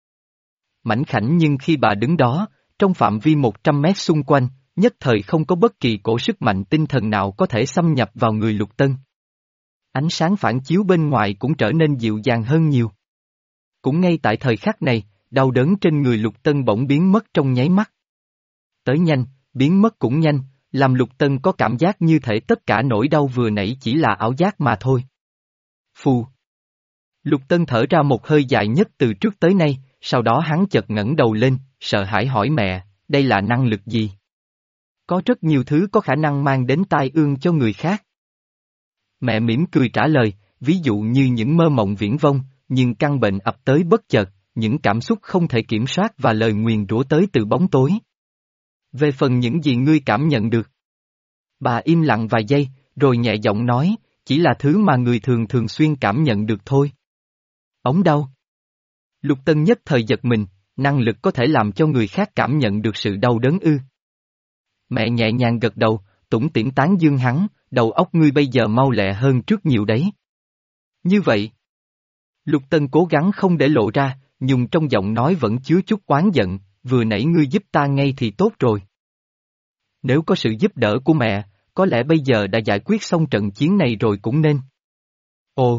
Mảnh khảnh nhưng khi bà đứng đó, trong phạm vi một trăm mét xung quanh, nhất thời không có bất kỳ cổ sức mạnh tinh thần nào có thể xâm nhập vào người Lục Tân. Ánh sáng phản chiếu bên ngoài cũng trở nên dịu dàng hơn nhiều. Cũng ngay tại thời khắc này, đau đớn trên người Lục Tân bỗng biến mất trong nháy mắt. Tới nhanh, biến mất cũng nhanh, làm Lục Tân có cảm giác như thể tất cả nỗi đau vừa nãy chỉ là ảo giác mà thôi. Phù. Lục Tân thở ra một hơi dài nhất từ trước tới nay, sau đó hắn chợt ngẩng đầu lên, sợ hãi hỏi mẹ, đây là năng lực gì? Có rất nhiều thứ có khả năng mang đến tai ương cho người khác. Mẹ mỉm cười trả lời, ví dụ như những mơ mộng viển vông, nhưng căn bệnh ập tới bất chợt, những cảm xúc không thể kiểm soát và lời nguyền rủa tới từ bóng tối. Về phần những gì ngươi cảm nhận được. Bà im lặng vài giây, rồi nhẹ giọng nói, chỉ là thứ mà người thường thường xuyên cảm nhận được thôi. Ống đau. Lục Tân nhất thời giật mình, năng lực có thể làm cho người khác cảm nhận được sự đau đớn ư. Mẹ nhẹ nhàng gật đầu, tủm tỉm tán dương hắn, đầu óc ngươi bây giờ mau lẹ hơn trước nhiều đấy. Như vậy. Lục Tân cố gắng không để lộ ra, nhưng trong giọng nói vẫn chứa chút oán giận, vừa nãy ngươi giúp ta ngay thì tốt rồi. Nếu có sự giúp đỡ của mẹ, có lẽ bây giờ đã giải quyết xong trận chiến này rồi cũng nên. Ồ!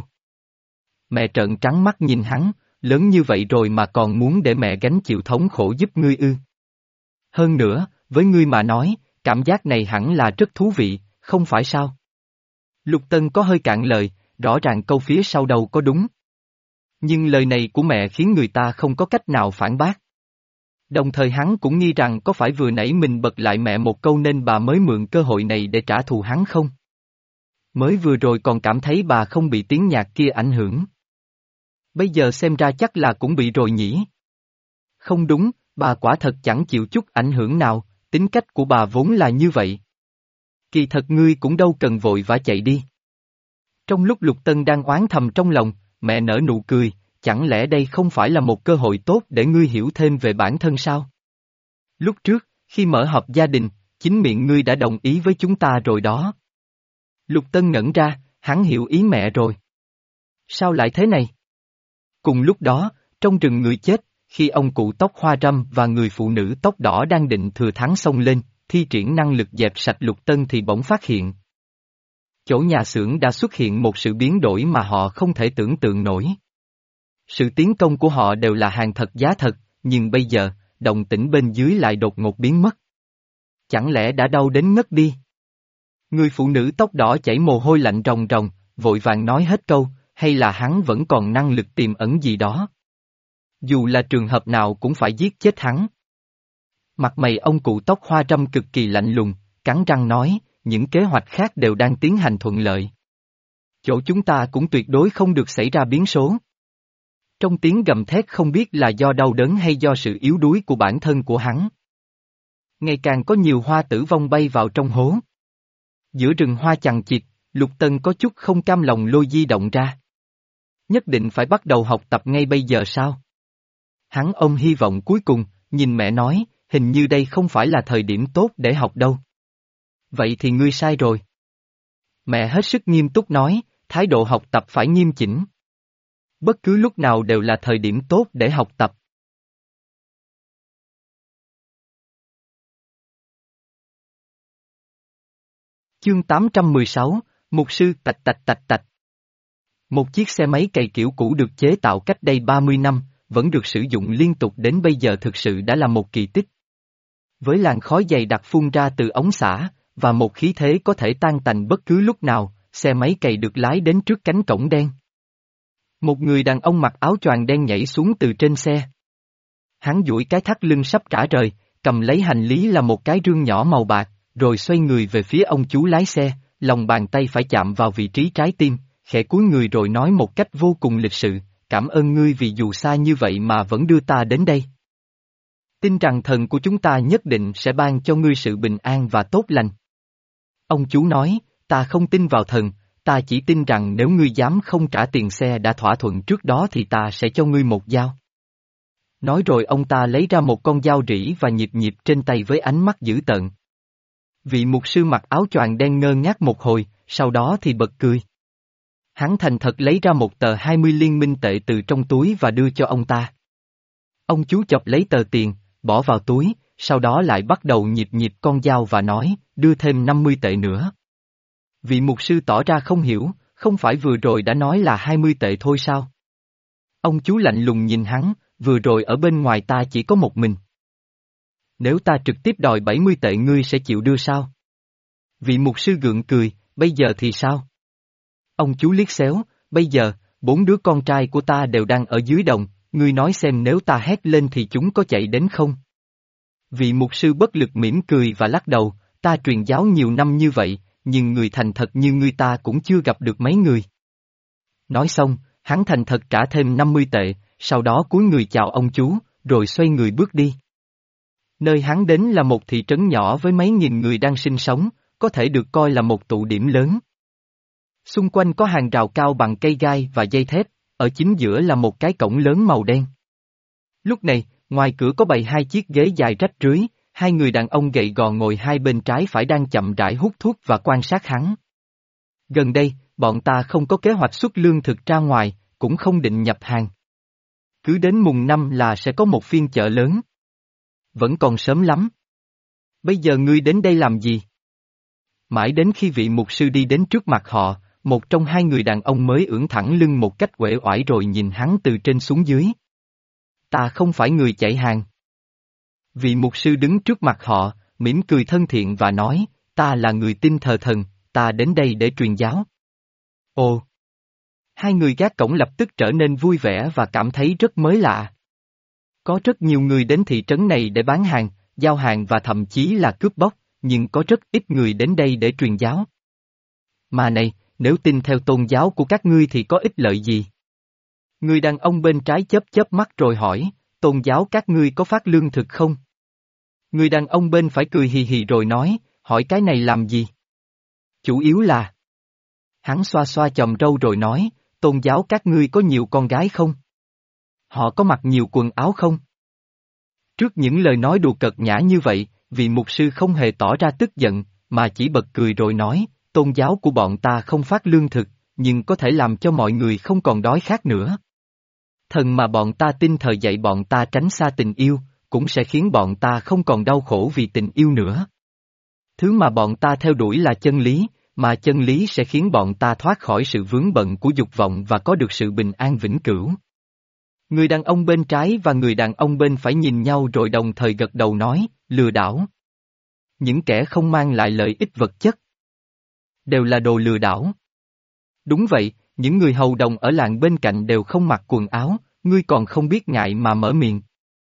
Mẹ trợn trắng mắt nhìn hắn, lớn như vậy rồi mà còn muốn để mẹ gánh chịu thống khổ giúp ngươi ư. Hơn nữa, với ngươi mà nói, cảm giác này hẳn là rất thú vị, không phải sao? Lục Tân có hơi cạn lời, rõ ràng câu phía sau đầu có đúng. Nhưng lời này của mẹ khiến người ta không có cách nào phản bác. Đồng thời hắn cũng nghi rằng có phải vừa nãy mình bật lại mẹ một câu nên bà mới mượn cơ hội này để trả thù hắn không? Mới vừa rồi còn cảm thấy bà không bị tiếng nhạc kia ảnh hưởng. Bây giờ xem ra chắc là cũng bị rồi nhỉ? Không đúng, Bà quả thật chẳng chịu chút ảnh hưởng nào, tính cách của bà vốn là như vậy. Kỳ thật ngươi cũng đâu cần vội vã chạy đi. Trong lúc Lục Tân đang oán thầm trong lòng, mẹ nở nụ cười, chẳng lẽ đây không phải là một cơ hội tốt để ngươi hiểu thêm về bản thân sao? Lúc trước, khi mở họp gia đình, chính miệng ngươi đã đồng ý với chúng ta rồi đó. Lục Tân ngẩn ra, hắn hiểu ý mẹ rồi. Sao lại thế này? Cùng lúc đó, trong rừng người chết, khi ông cụ tóc hoa râm và người phụ nữ tóc đỏ đang định thừa thắng xông lên, thi triển năng lực dẹp sạch Lục Tân thì bỗng phát hiện. Chỗ nhà xưởng đã xuất hiện một sự biến đổi mà họ không thể tưởng tượng nổi. Sự tiến công của họ đều là hàng thật giá thật, nhưng bây giờ, động tĩnh bên dưới lại đột ngột biến mất. Chẳng lẽ đã đau đến ngất đi? Người phụ nữ tóc đỏ chảy mồ hôi lạnh ròng ròng, vội vàng nói hết câu, hay là hắn vẫn còn năng lực tiềm ẩn gì đó. Dù là trường hợp nào cũng phải giết chết hắn. Mặt mày ông cụ tóc hoa râm cực kỳ lạnh lùng, cắn răng nói, những kế hoạch khác đều đang tiến hành thuận lợi. Chỗ chúng ta cũng tuyệt đối không được xảy ra biến số. Trong tiếng gầm thét không biết là do đau đớn hay do sự yếu đuối của bản thân của hắn. Ngày càng có nhiều hoa tử vong bay vào trong hố. Giữa rừng hoa chằng chịt, Lục Tân có chút không cam lòng lôi di động ra. Nhất định phải bắt đầu học tập ngay bây giờ sao? Hắn ôm hy vọng cuối cùng, nhìn mẹ nói, hình như đây không phải là thời điểm tốt để học đâu. Vậy thì ngươi sai rồi. Mẹ hết sức nghiêm túc nói, thái độ học tập phải nghiêm chỉnh. Bất cứ lúc nào đều là thời điểm tốt để học tập. Chương tám trăm mười sáu, Mục sư tạch tạch tạch tạch. Một chiếc xe máy cày kiểu cũ được chế tạo cách đây ba mươi năm, vẫn được sử dụng liên tục đến bây giờ thực sự đã là một kỳ tích. Với làn khói dày đặc phun ra từ ống xả, và một khí thế có thể tan tành bất cứ lúc nào, xe máy cày được lái đến trước cánh cổng đen. Một người đàn ông mặc áo choàng đen nhảy xuống từ trên xe. Hắn duỗi cái thắt lưng sắp trả rời, cầm lấy hành lý là một cái rương nhỏ màu bạc, rồi xoay người về phía ông chú lái xe, lòng bàn tay phải chạm vào vị trí trái tim, khẽ cúi người rồi nói một cách vô cùng lịch sự, cảm ơn ngươi vì dù xa như vậy mà vẫn đưa ta đến đây. Tin rằng thần của chúng ta nhất định sẽ ban cho ngươi sự bình an và tốt lành. Ông chú nói, ta không tin vào thần, ta chỉ tin rằng nếu ngươi dám không trả tiền xe đã thỏa thuận trước đó thì ta sẽ cho ngươi một dao. Nói rồi ông ta lấy ra một con dao rỉ và nhịp nhịp trên tay với ánh mắt dữ tợn. Vị mục sư mặc áo choàng đen ngơ ngác một hồi, sau đó thì bật cười. Hắn thành thật lấy ra một tờ hai mươi liên minh tệ từ trong túi và đưa cho ông ta. Ông chú chọc lấy tờ tiền, bỏ vào túi, sau đó lại bắt đầu nhịp nhịp con dao và nói, đưa thêm năm mươi tệ nữa. Vị mục sư tỏ ra không hiểu, không phải vừa rồi đã nói là hai mươi tệ thôi sao? Ông chú lạnh lùng nhìn hắn, vừa rồi ở bên ngoài ta chỉ có một mình. Nếu ta trực tiếp đòi bảy mươi tệ ngươi sẽ chịu đưa sao? Vị mục sư gượng cười, bây giờ thì sao? Ông chú liếc xéo, bây giờ, bốn đứa con trai của ta đều đang ở dưới đồng, ngươi nói xem nếu ta hét lên thì chúng có chạy đến không? Vị mục sư bất lực mỉm cười và lắc đầu, ta truyền giáo nhiều năm như vậy, nhưng người thành thật như ngươi ta cũng chưa gặp được mấy người. Nói xong, hắn thành thật trả thêm năm mươi tệ, sau đó cúi người chào ông chú, rồi xoay người bước đi. Nơi hắn đến là một thị trấn nhỏ với mấy nghìn người đang sinh sống, có thể được coi là một tụ điểm lớn. Xung quanh có hàng rào cao bằng cây gai và dây thép, ở chính giữa là một cái cổng lớn màu đen. Lúc này, ngoài cửa có bày hai chiếc ghế dài rách rưới, hai người đàn ông gầy gò ngồi hai bên trái phải đang chậm rãi hút thuốc và quan sát hắn. Gần đây, bọn ta không có kế hoạch xuất lương thực ra ngoài, cũng không định nhập hàng. Cứ đến mùng năm là sẽ có một phiên chợ lớn. Vẫn còn sớm lắm. Bây giờ ngươi đến đây làm gì? Mãi đến khi vị mục sư đi đến trước mặt họ, một trong hai người đàn ông mới ưỡn thẳng lưng một cách uể oải rồi nhìn hắn từ trên xuống dưới. Ta không phải người chạy hàng. Vị mục sư đứng trước mặt họ, mỉm cười thân thiện và nói, ta là người tin thờ thần, ta đến đây để truyền giáo. Ồ! Hai người gác cổng lập tức trở nên vui vẻ và cảm thấy rất mới lạ. Có rất nhiều người đến thị trấn này để bán hàng, giao hàng và thậm chí là cướp bóc, nhưng có rất ít người đến đây để truyền giáo. Mà này, nếu tin theo tôn giáo của các ngươi thì có ích lợi gì? Người đàn ông bên trái chớp chớp mắt rồi hỏi, tôn giáo các ngươi có phát lương thực không? Người đàn ông bên phải cười hì hì rồi nói, hỏi cái này làm gì? Chủ yếu là... Hắn xoa xoa chòm râu rồi nói, tôn giáo các ngươi có nhiều con gái không? Họ có mặc nhiều quần áo không? Trước những lời nói đùa cợt nhã như vậy, vị mục sư không hề tỏ ra tức giận, mà chỉ bật cười rồi nói, tôn giáo của bọn ta không phát lương thực, nhưng có thể làm cho mọi người không còn đói khát nữa. Thần mà bọn ta tin thờ dạy bọn ta tránh xa tình yêu, cũng sẽ khiến bọn ta không còn đau khổ vì tình yêu nữa. Thứ mà bọn ta theo đuổi là chân lý, mà chân lý sẽ khiến bọn ta thoát khỏi sự vướng bận của dục vọng và có được sự bình an vĩnh cửu. Người đàn ông bên trái và người đàn ông bên phải nhìn nhau rồi đồng thời gật đầu nói, lừa đảo. Những kẻ không mang lại lợi ích vật chất đều là đồ lừa đảo. Đúng vậy, những người hầu đồng ở làng bên cạnh đều không mặc quần áo, ngươi còn không biết ngại mà mở miệng.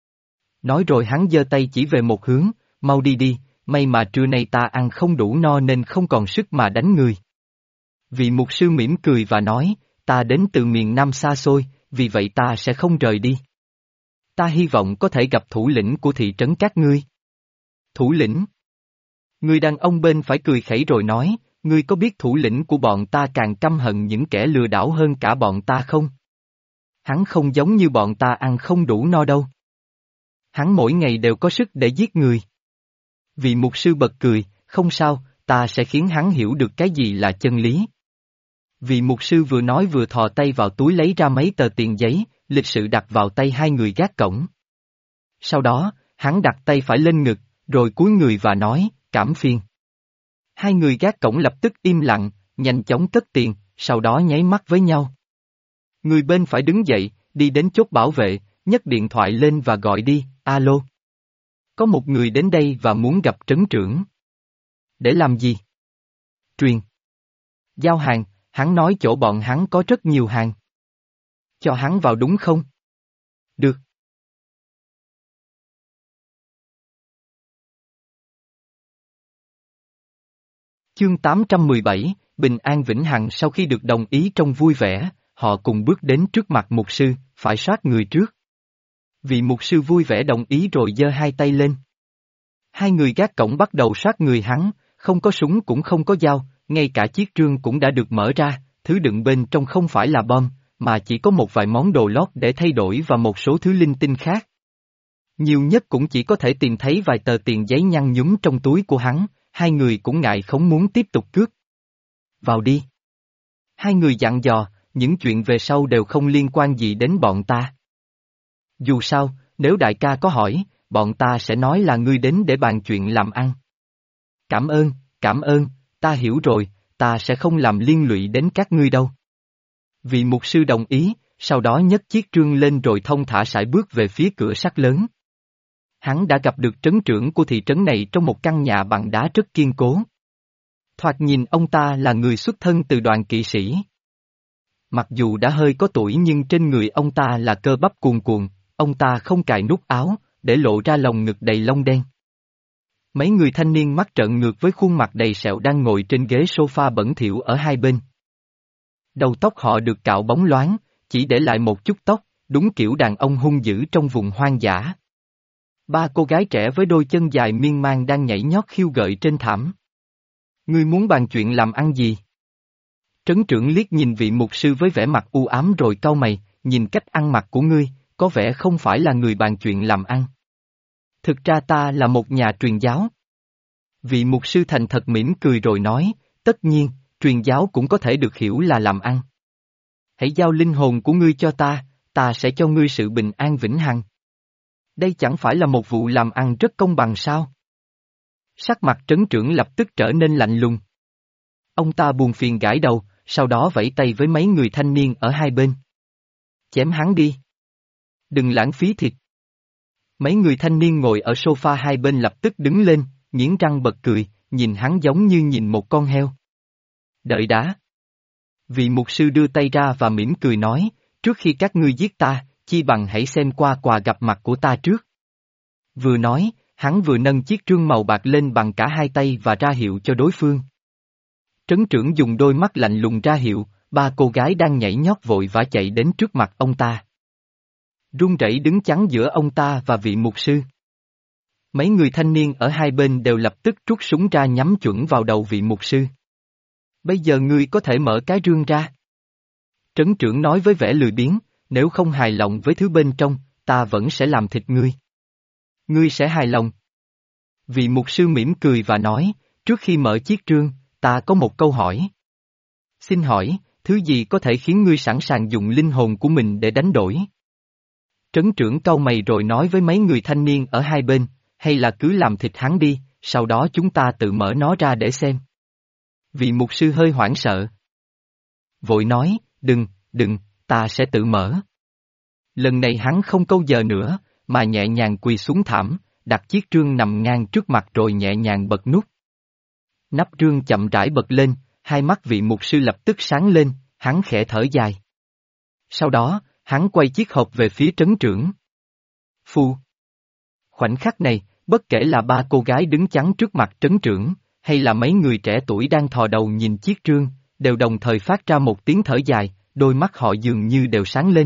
Nói rồi hắn giơ tay chỉ về một hướng, mau đi đi, may mà trưa nay ta ăn không đủ no nên không còn sức mà đánh người. Vị mục sư mỉm cười và nói, ta đến từ miền Nam xa xôi, vì vậy ta sẽ không rời đi. Ta hy vọng có thể gặp thủ lĩnh của thị trấn các ngươi. Thủ lĩnh? Người đàn ông bên phải cười khẩy rồi nói, ngươi có biết thủ lĩnh của bọn ta càng căm hận những kẻ lừa đảo hơn cả bọn ta không? Hắn không giống như bọn ta ăn không đủ no đâu. Hắn mỗi ngày đều có sức để giết người. Vị mục sư bật cười, không sao, ta sẽ khiến hắn hiểu được cái gì là chân lý. Vị mục sư vừa nói vừa thò tay vào túi lấy ra mấy tờ tiền giấy, lịch sự đặt vào tay hai người gác cổng. Sau đó, hắn đặt tay phải lên ngực, rồi cúi người và nói, cảm phiền. Hai người gác cổng lập tức im lặng, nhanh chóng cất tiền, sau đó nháy mắt với nhau. Người bên phải đứng dậy, đi đến chốt bảo vệ, nhấc điện thoại lên và gọi đi, alo. Có một người đến đây và muốn gặp trấn trưởng. Để làm gì? Truyền. Giao hàng, hắn nói chỗ bọn hắn có rất nhiều hàng. Cho hắn vào đúng không? Được. Chương tám trăm mười bảy, Bình An Vĩnh Hằng. Sau khi được đồng ý trông vui vẻ, họ cùng bước đến trước mặt mục sư, phải soát người trước. Vị mục sư vui vẻ đồng ý rồi giơ hai tay lên. Hai người gác cổng bắt đầu soát người hắn, không có súng cũng không có dao, ngay cả chiếc rương cũng đã được mở ra, thứ đựng bên trong không phải là bom, mà chỉ có một vài món đồ lót để thay đổi và một số thứ linh tinh khác. Nhiều nhất cũng chỉ có thể tìm thấy vài tờ tiền giấy nhăn nhúm trong túi của hắn, hai người cũng ngại không muốn tiếp tục cướp. Vào đi. Hai người dặn dò, những chuyện về sau đều không liên quan gì đến bọn ta. Dù sao, nếu đại ca có hỏi, bọn ta sẽ nói là ngươi đến để bàn chuyện làm ăn. Cảm ơn, cảm ơn, ta hiểu rồi, ta sẽ không làm liên lụy đến các ngươi đâu. Vị mục sư đồng ý, sau đó nhấc chiếc rương lên rồi thông thả sải bước về phía cửa sắt lớn. Hắn đã gặp được trấn trưởng của thị trấn này trong một căn nhà bằng đá rất kiên cố. Thoạt nhìn ông ta là người xuất thân từ đoàn kỵ sĩ. Mặc dù đã hơi có tuổi nhưng trên người ông ta là cơ bắp cuồn cuộn, ông ta không cài nút áo, để lộ ra lồng ngực đầy lông đen. Mấy người thanh niên mắt trợn ngược với khuôn mặt đầy sẹo đang ngồi trên ghế sofa bẩn thỉu ở hai bên. Đầu tóc họ được cạo bóng loáng, chỉ để lại một chút tóc, đúng kiểu đàn ông hung dữ trong vùng hoang dã. Ba cô gái trẻ với đôi chân dài miên man đang nhảy nhót khiêu gợi trên thảm. Ngươi muốn bàn chuyện làm ăn gì? Trấn trưởng liếc nhìn vị mục sư với vẻ mặt u ám rồi cau mày, nhìn cách ăn mặc của ngươi, có vẻ không phải là người bàn chuyện làm ăn. Thực ra ta là một nhà truyền giáo. Vị mục sư thành thật mỉm cười rồi nói, tất nhiên, truyền giáo cũng có thể được hiểu là làm ăn. Hãy giao linh hồn của ngươi cho ta, ta sẽ cho ngươi sự bình an vĩnh hằng. Đây chẳng phải là một vụ làm ăn rất công bằng sao? Sắc mặt trấn trưởng lập tức trở nên lạnh lùng. Ông ta buồn phiền gãi đầu, sau đó vẫy tay với mấy người thanh niên ở hai bên. Chém hắn đi. Đừng lãng phí thịt. Mấy người thanh niên ngồi ở sofa hai bên lập tức đứng lên, nghiến răng bật cười, nhìn hắn giống như nhìn một con heo. Đợi đã. Vị mục sư đưa tay ra và mỉm cười nói, trước khi các ngươi giết ta, chi bằng hãy xem qua quà gặp mặt của ta trước. Vừa nói, hắn vừa nâng chiếc trương màu bạc lên bằng cả hai tay và ra hiệu cho đối phương. Trấn trưởng dùng đôi mắt lạnh lùng ra hiệu, ba cô gái đang nhảy nhót vội vã chạy đến trước mặt ông ta. run rẩy đứng chắn giữa ông ta và vị mục sư. Mấy người thanh niên ở hai bên đều lập tức rút súng ra nhắm chuẩn vào đầu vị mục sư. Bây giờ ngươi có thể mở cái rương ra. Trấn trưởng nói với vẻ lười biếng, nếu không hài lòng với thứ bên trong, ta vẫn sẽ làm thịt ngươi. Ngươi sẽ hài lòng. Vị mục sư mỉm cười và nói, trước khi mở chiếc rương, ta có một câu hỏi. Xin hỏi, thứ gì có thể khiến ngươi sẵn sàng dùng linh hồn của mình để đánh đổi? Trấn trưởng cau mày rồi nói với mấy người thanh niên ở hai bên, hay là cứ làm thịt hắn đi, sau đó chúng ta tự mở nó ra để xem. Vị mục sư hơi hoảng sợ. Vội nói, đừng, đừng, ta sẽ tự mở. Lần này hắn không câu giờ nữa, mà nhẹ nhàng quỳ xuống thảm, đặt chiếc rương nằm ngang trước mặt rồi nhẹ nhàng bật nút. Nắp rương chậm rãi bật lên, hai mắt vị mục sư lập tức sáng lên, hắn khẽ thở dài. Sau đó, hắn quay chiếc hộp về phía trấn trưởng. Phu. Khoảnh khắc này, bất kể là ba cô gái đứng chắn trước mặt trấn trưởng, hay là mấy người trẻ tuổi đang thò đầu nhìn chiếc rương, đều đồng thời phát ra một tiếng thở dài, đôi mắt họ dường như đều sáng lên.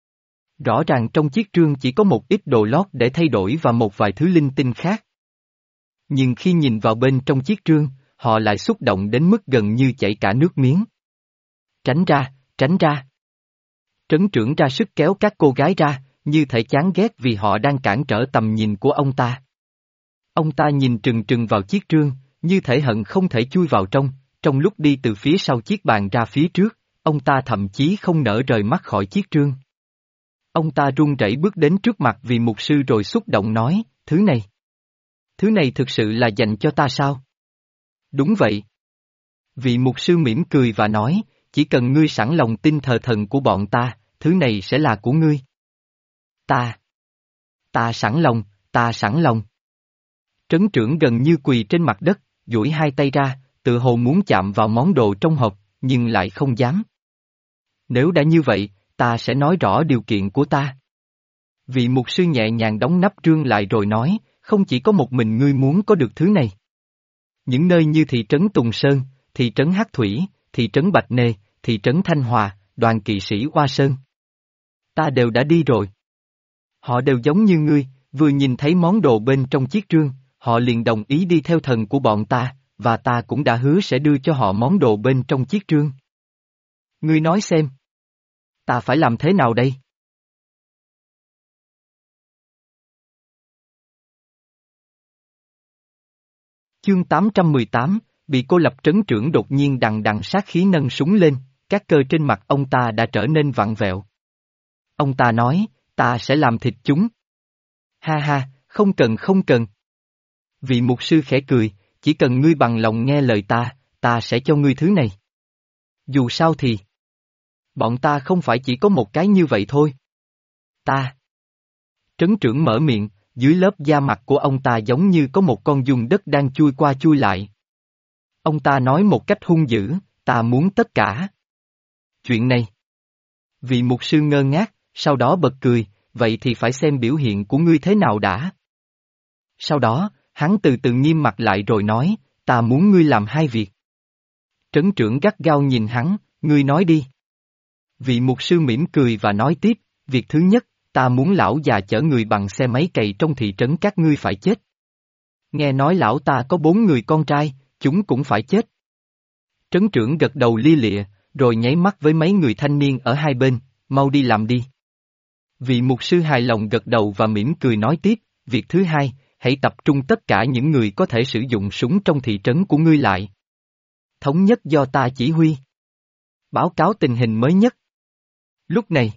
Rõ ràng trong chiếc rương chỉ có một ít đồ lót để thay đổi và một vài thứ linh tinh khác. Nhưng khi nhìn vào bên trong chiếc rương, họ lại xúc động đến mức gần như chảy cả nước miếng. Tránh ra, tránh ra. Trấn trưởng ra sức kéo các cô gái ra, như thể chán ghét vì họ đang cản trở tầm nhìn của ông ta. Ông ta nhìn trừng trừng vào chiếc rương, như thể hận không thể chui vào trong, trong lúc đi từ phía sau chiếc bàn ra phía trước, ông ta thậm chí không nỡ rời mắt khỏi chiếc rương. Ông ta run rẩy bước đến trước mặt vị mục sư rồi xúc động nói, thứ này. Thứ này thực sự là dành cho ta sao? Đúng vậy. Vị mục sư mỉm cười và nói, chỉ cần ngươi sẵn lòng tin thờ thần của bọn ta, thứ này sẽ là của ngươi. Ta. Ta sẵn lòng, ta sẵn lòng. Trấn trưởng gần như quỳ trên mặt đất, duỗi hai tay ra, tự hồ muốn chạm vào món đồ trong hộp, nhưng lại không dám. Nếu đã như vậy, ta sẽ nói rõ điều kiện của ta. Vị mục sư nhẹ nhàng đóng nắp rương lại rồi nói, không chỉ có một mình ngươi muốn có được thứ này. Những nơi như thị trấn Tùng Sơn, thị trấn Hắc Thủy, thị trấn Bạch Nê, thị trấn Thanh Hòa, đoàn kỵ sĩ Hoa Sơn. Ta đều đã đi rồi. Họ đều giống như ngươi, vừa nhìn thấy món đồ bên trong chiếc rương, họ liền đồng ý đi theo thần của bọn ta, và ta cũng đã hứa sẽ đưa cho họ món đồ bên trong chiếc rương. Ngươi nói xem. Ta phải làm thế nào đây? Chương tám trăm mười tám, bị cô lập trấn trưởng đột nhiên đằng đằng sát khí nâng súng lên, các cơ trên mặt ông ta đã trở nên vặn vẹo. Ông ta nói, ta sẽ làm thịt chúng. Ha ha, không cần không cần. Vị mục sư khẽ cười, chỉ cần ngươi bằng lòng nghe lời ta, ta sẽ cho ngươi thứ này. Dù sao thì, bọn ta không phải chỉ có một cái như vậy thôi. Ta. Trấn trưởng mở miệng, dưới lớp da mặt của ông ta giống như có một con giun đất đang chui qua chui lại. Ông ta nói một cách hung dữ, ta muốn tất cả. Chuyện này. Vị mục sư ngơ ngác, sau đó bật cười, vậy thì phải xem biểu hiện của ngươi thế nào đã. Sau đó, hắn từ từ nghiêm mặt lại rồi nói, ta muốn ngươi làm hai việc. Trấn trưởng gắt gao nhìn hắn, ngươi nói đi. Vị mục sư mỉm cười và nói tiếp, việc thứ nhất, ta muốn lão già chở người bằng xe máy cày trong thị trấn các ngươi phải chết. Nghe nói lão ta có bốn người con trai, chúng cũng phải chết. Trấn trưởng gật đầu lia lịa, rồi nháy mắt với mấy người thanh niên ở hai bên, mau đi làm đi. Vị mục sư hài lòng gật đầu và mỉm cười nói tiếp, việc thứ hai, hãy tập trung tất cả những người có thể sử dụng súng trong thị trấn của ngươi lại. Thống nhất do ta chỉ huy. Báo cáo tình hình mới nhất. Lúc này,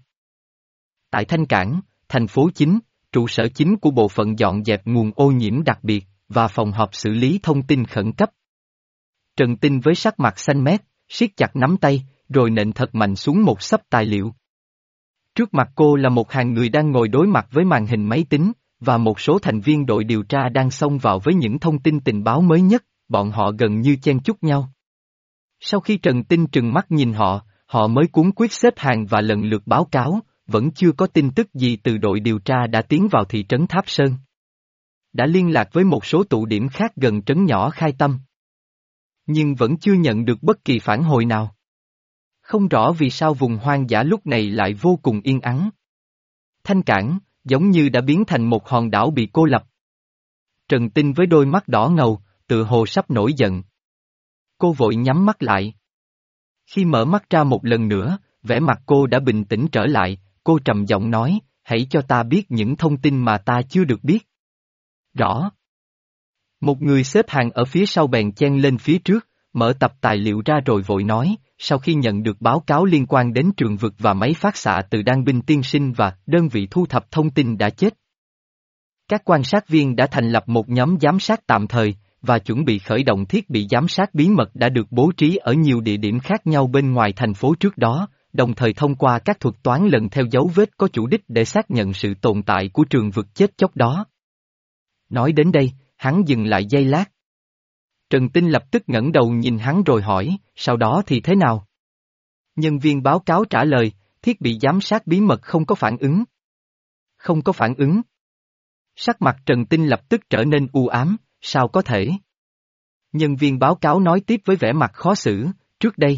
tại Thanh Cảng, thành phố chính, trụ sở chính của bộ phận dọn dẹp nguồn ô nhiễm đặc biệt, và phòng họp xử lý thông tin khẩn cấp. Trần Tinh với sắc mặt xanh mét, siết chặt nắm tay, rồi nện thật mạnh xuống một xấp tài liệu. Trước mặt cô là một hàng người đang ngồi đối mặt với màn hình máy tính, và một số thành viên đội điều tra đang xông vào với những thông tin tình báo mới nhất, bọn họ gần như chen chúc nhau. Sau khi Trần Tinh trừng mắt nhìn họ, họ mới cuống quyết xếp hàng và lần lượt báo cáo, vẫn chưa có tin tức gì từ đội điều tra đã tiến vào thị trấn Tháp Sơn. Đã liên lạc với một số tụ điểm khác gần trấn nhỏ Khai Tâm. Nhưng vẫn chưa nhận được bất kỳ phản hồi nào. Không rõ vì sao vùng hoang dã lúc này lại vô cùng yên ắng. Thanh Cảng, giống như đã biến thành một hòn đảo bị cô lập. Trần Tinh với đôi mắt đỏ ngầu, tự hồ sắp nổi giận. Cô vội nhắm mắt lại. Khi mở mắt ra một lần nữa, vẻ mặt cô đã bình tĩnh trở lại, cô trầm giọng nói, hãy cho ta biết những thông tin mà ta chưa được biết. Rõ. Một người xếp hàng ở phía sau bèn chen lên phía trước, mở tập tài liệu ra rồi vội nói, sau khi nhận được báo cáo liên quan đến trường vực và máy phát xạ từ Đan binh tiên sinh và đơn vị thu thập thông tin đã chết. Các quan sát viên đã thành lập một nhóm giám sát tạm thời, và chuẩn bị khởi động thiết bị giám sát bí mật đã được bố trí ở nhiều địa điểm khác nhau bên ngoài thành phố trước đó, đồng thời thông qua các thuật toán lần theo dấu vết có chủ đích để xác nhận sự tồn tại của trường vực chết chóc đó. Nói đến đây, hắn dừng lại giây lát. Trần Tinh lập tức ngẩng đầu nhìn hắn rồi hỏi, sau đó thì thế nào? Nhân viên báo cáo trả lời, thiết bị giám sát bí mật không có phản ứng. Không có phản ứng. Sắc mặt Trần Tinh lập tức trở nên u ám, sao có thể? Nhân viên báo cáo nói tiếp với vẻ mặt khó xử, trước đây.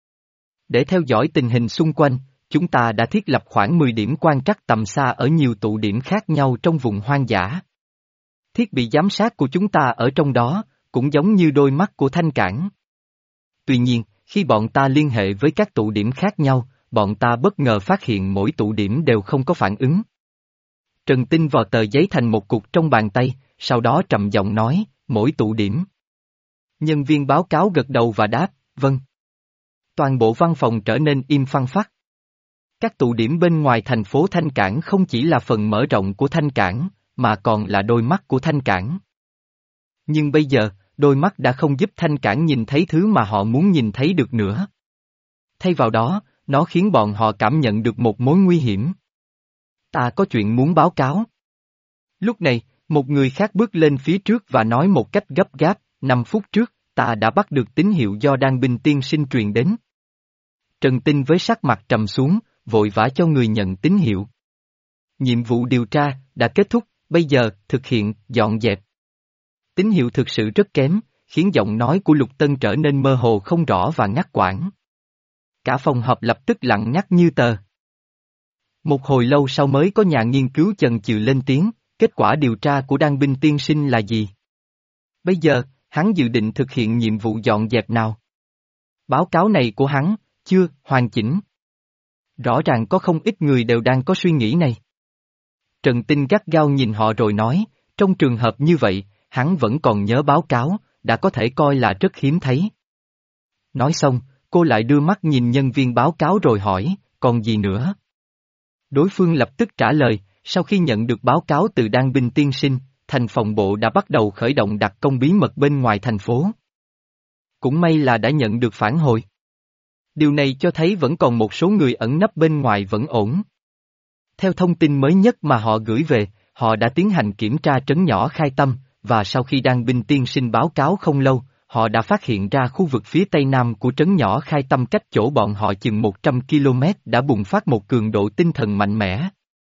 Để theo dõi tình hình xung quanh, chúng ta đã thiết lập khoảng mười điểm quan trắc tầm xa ở nhiều tụ điểm khác nhau trong vùng hoang dã. Thiết bị giám sát của chúng ta ở trong đó, cũng giống như đôi mắt của Thanh Cảng. Tuy nhiên, khi bọn ta liên hệ với các tụ điểm khác nhau, bọn ta bất ngờ phát hiện mỗi tụ điểm đều không có phản ứng. Trần Tinh vò tờ giấy thành một cục trong bàn tay, sau đó trầm giọng nói, mỗi tụ điểm. Nhân viên báo cáo gật đầu và đáp, vâng. Toàn bộ văn phòng trở nên im phăng phắc. Các tụ điểm bên ngoài thành phố Thanh Cảng không chỉ là phần mở rộng của Thanh Cảng, mà còn là đôi mắt của Thanh Cảng. Nhưng bây giờ, đôi mắt đã không giúp Thanh Cảng nhìn thấy thứ mà họ muốn nhìn thấy được nữa. Thay vào đó, nó khiến bọn họ cảm nhận được một mối nguy hiểm. Ta có chuyện muốn báo cáo. Lúc này, một người khác bước lên phía trước và nói một cách gấp gáp, năm phút trước, ta đã bắt được tín hiệu do Đan binh tiên sinh truyền đến. Trần Tinh với sắc mặt trầm xuống, vội vã cho người nhận tín hiệu. Nhiệm vụ điều tra đã kết thúc, bây giờ thực hiện, dọn dẹp. Tín hiệu thực sự rất kém, khiến giọng nói của Lục Tân trở nên mơ hồ không rõ và ngắt quãng. Cả phòng họp lập tức lặng ngắt như tờ. Một hồi lâu sau mới có nhà nghiên cứu chần chừ lên tiếng, kết quả điều tra của Đan binh tiên sinh là gì? Bây giờ, hắn dự định thực hiện nhiệm vụ dọn dẹp nào? Báo cáo này của hắn, chưa, hoàn chỉnh. Rõ ràng có không ít người đều đang có suy nghĩ này. Trần Tinh gắt gao nhìn họ rồi nói, trong trường hợp như vậy, hắn vẫn còn nhớ báo cáo, đã có thể coi là rất hiếm thấy. Nói xong, cô lại đưa mắt nhìn nhân viên báo cáo rồi hỏi, còn gì nữa? Đối phương lập tức trả lời, sau khi nhận được báo cáo từ Đan binh tiên sinh, thành phòng bộ đã bắt đầu khởi động đặc công bí mật bên ngoài thành phố. Cũng may là đã nhận được phản hồi. Điều này cho thấy vẫn còn một số người ẩn nấp bên ngoài vẫn ổn. Theo thông tin mới nhất mà họ gửi về, họ đã tiến hành kiểm tra trấn nhỏ Khai Tâm, và sau khi Đan binh tiên sinh báo cáo không lâu, họ đã phát hiện ra khu vực phía tây nam của trấn nhỏ Khai Tâm cách chỗ bọn họ chừng một trăm ki lô mét đã bùng phát một cường độ tinh thần mạnh mẽ.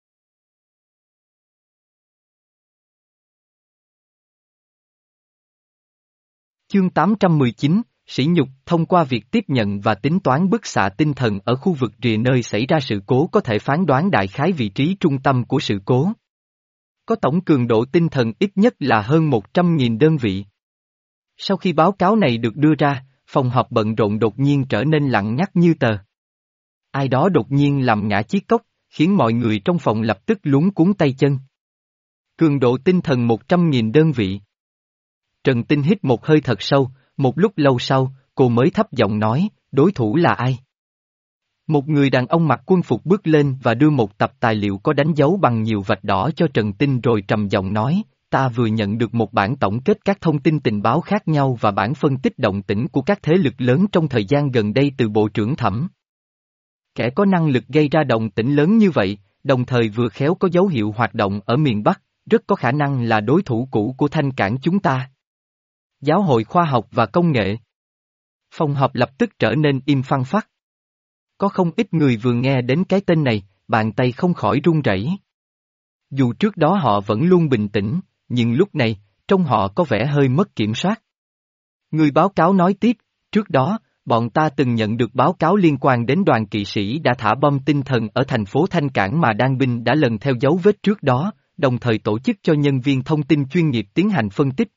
Chương tám trăm mười chín, Sỉ nhục, thông qua việc tiếp nhận và tính toán bức xạ tinh thần ở khu vực rìa nơi xảy ra sự cố có thể phán đoán đại khái vị trí trung tâm của sự cố. Có tổng cường độ tinh thần ít nhất là hơn một trăm nghìn đơn vị. Sau khi báo cáo này được đưa ra, phòng họp bận rộn đột nhiên trở nên lặng ngắt như tờ. Ai đó đột nhiên làm ngã chiếc cốc, khiến mọi người trong phòng lập tức luống cuống tay chân. Cường độ tinh thần một trăm nghìn đơn vị. Trần Tinh hít một hơi thật sâu, một lúc lâu sau, cô mới thấp giọng nói, đối thủ là ai? Một người đàn ông mặc quân phục bước lên và đưa một tập tài liệu có đánh dấu bằng nhiều vạch đỏ cho Trần Tinh rồi trầm giọng nói, ta vừa nhận được một bản tổng kết các thông tin tình báo khác nhau và bản phân tích động tĩnh của các thế lực lớn trong thời gian gần đây từ Bộ trưởng Thẩm. Kẻ có năng lực gây ra động tĩnh lớn như vậy, đồng thời vừa khéo có dấu hiệu hoạt động ở miền Bắc, rất có khả năng là đối thủ cũ của Thanh Cảng chúng ta. Giáo hội Khoa học và Công nghệ. Phòng họp lập tức trở nên im phăng phắc. Có không ít người vừa nghe đến cái tên này, bàn tay không khỏi run rẩy. Dù trước đó họ vẫn luôn bình tĩnh, nhưng lúc này, trông họ có vẻ hơi mất kiểm soát. Người báo cáo nói tiếp, trước đó, bọn ta từng nhận được báo cáo liên quan đến đoàn kỵ sĩ đã thả bom tinh thần ở thành phố Thanh Cảng mà Đan binh đã lần theo dấu vết trước đó, đồng thời tổ chức cho nhân viên thông tin chuyên nghiệp tiến hành phân tích.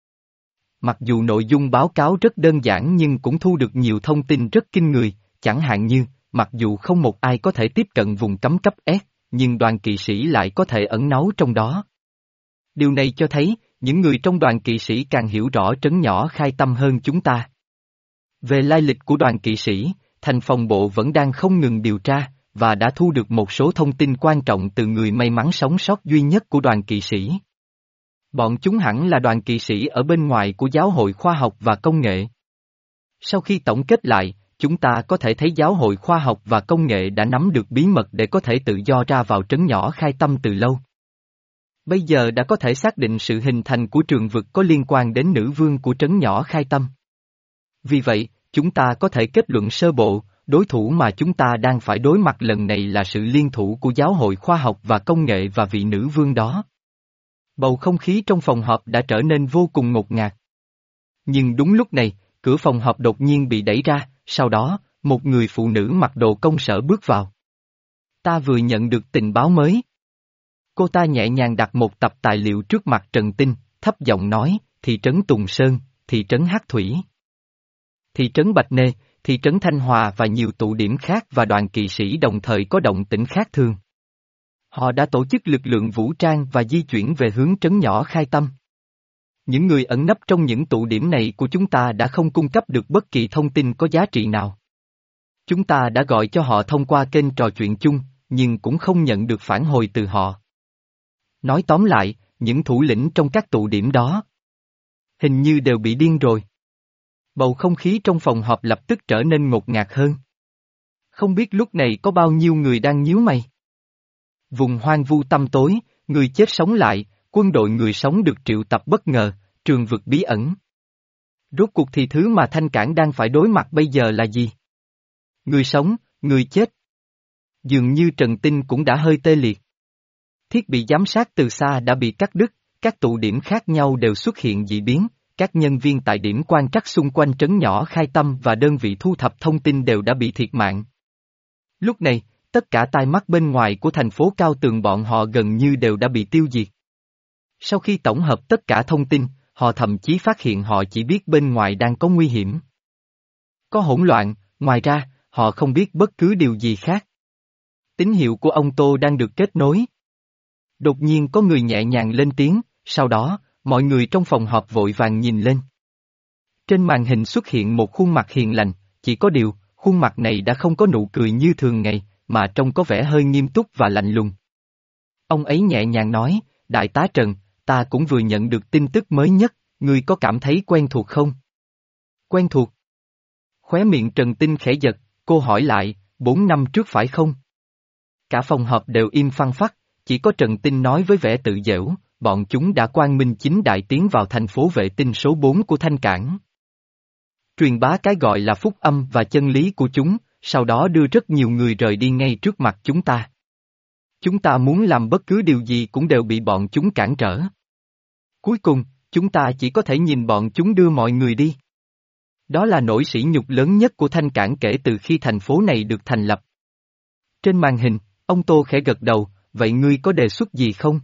Mặc dù nội dung báo cáo rất đơn giản nhưng cũng thu được nhiều thông tin rất kinh người, chẳng hạn như, mặc dù không một ai có thể tiếp cận vùng cấm cấp S, nhưng đoàn kỵ sĩ lại có thể ẩn náu trong đó. Điều này cho thấy, những người trong đoàn kỵ sĩ càng hiểu rõ trấn nhỏ Khai Tâm hơn chúng ta. Về lai lịch của đoàn kỵ sĩ, thành phòng bộ vẫn đang không ngừng điều tra, và đã thu được một số thông tin quan trọng từ người may mắn sống sót duy nhất của đoàn kỵ sĩ. Bọn chúng hẳn là đoàn kỵ sĩ ở bên ngoài của Giáo hội Khoa học và Công nghệ. Sau khi tổng kết lại, chúng ta có thể thấy Giáo hội Khoa học và Công nghệ đã nắm được bí mật để có thể tự do ra vào trấn nhỏ Khai Tâm từ lâu. Bây giờ đã có thể xác định sự hình thành của trường vực có liên quan đến nữ vương của trấn nhỏ Khai Tâm. Vì vậy, chúng ta có thể kết luận sơ bộ, đối thủ mà chúng ta đang phải đối mặt lần này là sự liên thủ của Giáo hội Khoa học và Công nghệ và vị nữ vương đó. Bầu không khí trong phòng họp đã trở nên vô cùng ngột ngạt. Nhưng đúng lúc này, cửa phòng họp đột nhiên bị đẩy ra, sau đó, một người phụ nữ mặc đồ công sở bước vào. Ta vừa nhận được tình báo mới. Cô ta nhẹ nhàng đặt một tập tài liệu trước mặt Trần Tinh, thấp giọng nói, thị trấn Tùng Sơn, thị trấn Hắc Thủy, thị trấn Bạch Nê, thị trấn Thanh Hòa và nhiều tụ điểm khác và đoàn kỵ sĩ đồng thời có động tĩnh khác thường. Họ đã tổ chức lực lượng vũ trang và di chuyển về hướng trấn nhỏ Khai Tâm. Những người ẩn nấp trong những tụ điểm này của chúng ta đã không cung cấp được bất kỳ thông tin có giá trị nào. Chúng ta đã gọi cho họ thông qua kênh trò chuyện chung, nhưng cũng không nhận được phản hồi từ họ. Nói tóm lại, những thủ lĩnh trong các tụ điểm đó hình như đều bị điên rồi. Bầu không khí trong phòng họp lập tức trở nên ngột ngạt hơn. Không biết lúc này có bao nhiêu người đang nhíu mày. Vùng hoang vu tăm tối, người chết sống lại, quân đội người sống được triệu tập bất ngờ, trường vực bí ẩn. Rốt cuộc thì thứ mà Thanh Cảng đang phải đối mặt bây giờ là gì? Người sống, người chết. Dường như Trần Tinh cũng đã hơi tê liệt. Thiết bị giám sát từ xa đã bị cắt đứt, các tụ điểm khác nhau đều xuất hiện dị biến, các nhân viên tại điểm quan trắc xung quanh trấn nhỏ Khai Tâm và đơn vị thu thập thông tin đều đã bị thiệt mạng. Lúc này, tất cả tai mắt bên ngoài của thành phố Cao Tường bọn họ gần như đều đã bị tiêu diệt. Sau khi tổng hợp tất cả thông tin, họ thậm chí phát hiện họ chỉ biết bên ngoài đang có nguy hiểm. Có hỗn loạn, ngoài ra, họ không biết bất cứ điều gì khác. Tín hiệu của ông Tô đang được kết nối. Đột nhiên có người nhẹ nhàng lên tiếng, sau đó, mọi người trong phòng họp vội vàng nhìn lên. Trên màn hình xuất hiện một khuôn mặt hiền lành, chỉ có điều, khuôn mặt này đã không có nụ cười như thường ngày, mà trông có vẻ hơi nghiêm túc và lạnh lùng. Ông ấy nhẹ nhàng nói, Đại tá Trần, ta cũng vừa nhận được tin tức mới nhất, ngươi có cảm thấy quen thuộc không? Quen thuộc. Khóe miệng Trần Tinh khẽ giật, cô hỏi lại, bốn năm trước phải không? Cả phòng họp đều im phăng phắc, chỉ có Trần Tinh nói với vẻ tự giễu, bọn chúng đã quang minh chính đại tiến vào thành phố vệ tinh số bốn của Thanh Cảng. Truyền bá cái gọi là phúc âm và chân lý của chúng, sau đó đưa rất nhiều người rời đi ngay trước mặt chúng ta. Chúng ta muốn làm bất cứ điều gì cũng đều bị bọn chúng cản trở. Cuối cùng, chúng ta chỉ có thể nhìn bọn chúng đưa mọi người đi. Đó là nỗi sỉ nhục lớn nhất của Thanh Cảng kể từ khi thành phố này được thành lập. Trên màn hình, ông Tô khẽ gật đầu, vậy ngươi có đề xuất gì không?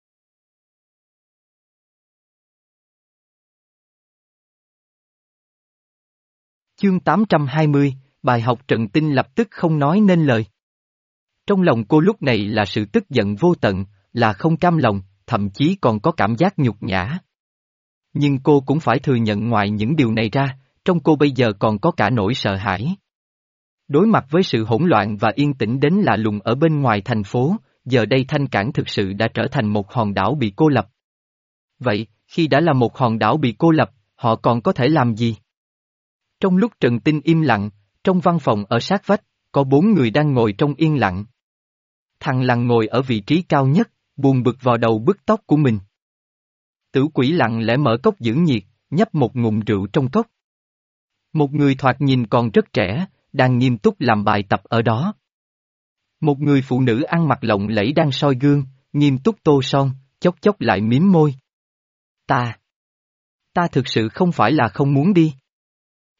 Chương tám trăm hai mươi, bài học Trần Tinh lập tức không nói nên lời. Trong lòng cô lúc này là sự tức giận vô tận, là không cam lòng, thậm chí còn có cảm giác nhục nhã. Nhưng cô cũng phải thừa nhận ngoài những điều này ra, trong cô bây giờ còn có cả nỗi sợ hãi. Đối mặt với sự hỗn loạn và yên tĩnh đến lạ lùng ở bên ngoài thành phố, giờ đây Thanh Cảng thực sự đã trở thành một hòn đảo bị cô lập. Vậy, khi đã là một hòn đảo bị cô lập, họ còn có thể làm gì? Trong lúc Trần Tinh im lặng, trong văn phòng ở sát vách, có bốn người đang ngồi trong yên lặng. Thằng Lằn ngồi ở vị trí cao nhất, buồn bực vào đầu bứt tóc của mình. Tử Quỷ lặng lẽ mở cốc giữ nhiệt, nhấp một ngụm rượu trong cốc. Một người thoạt nhìn còn rất trẻ, đang nghiêm túc làm bài tập ở đó. Một người phụ nữ ăn mặc lộng lẫy đang soi gương, nghiêm túc tô son, chốc chốc lại mím môi. Ta, ta thực sự không phải là không muốn đi.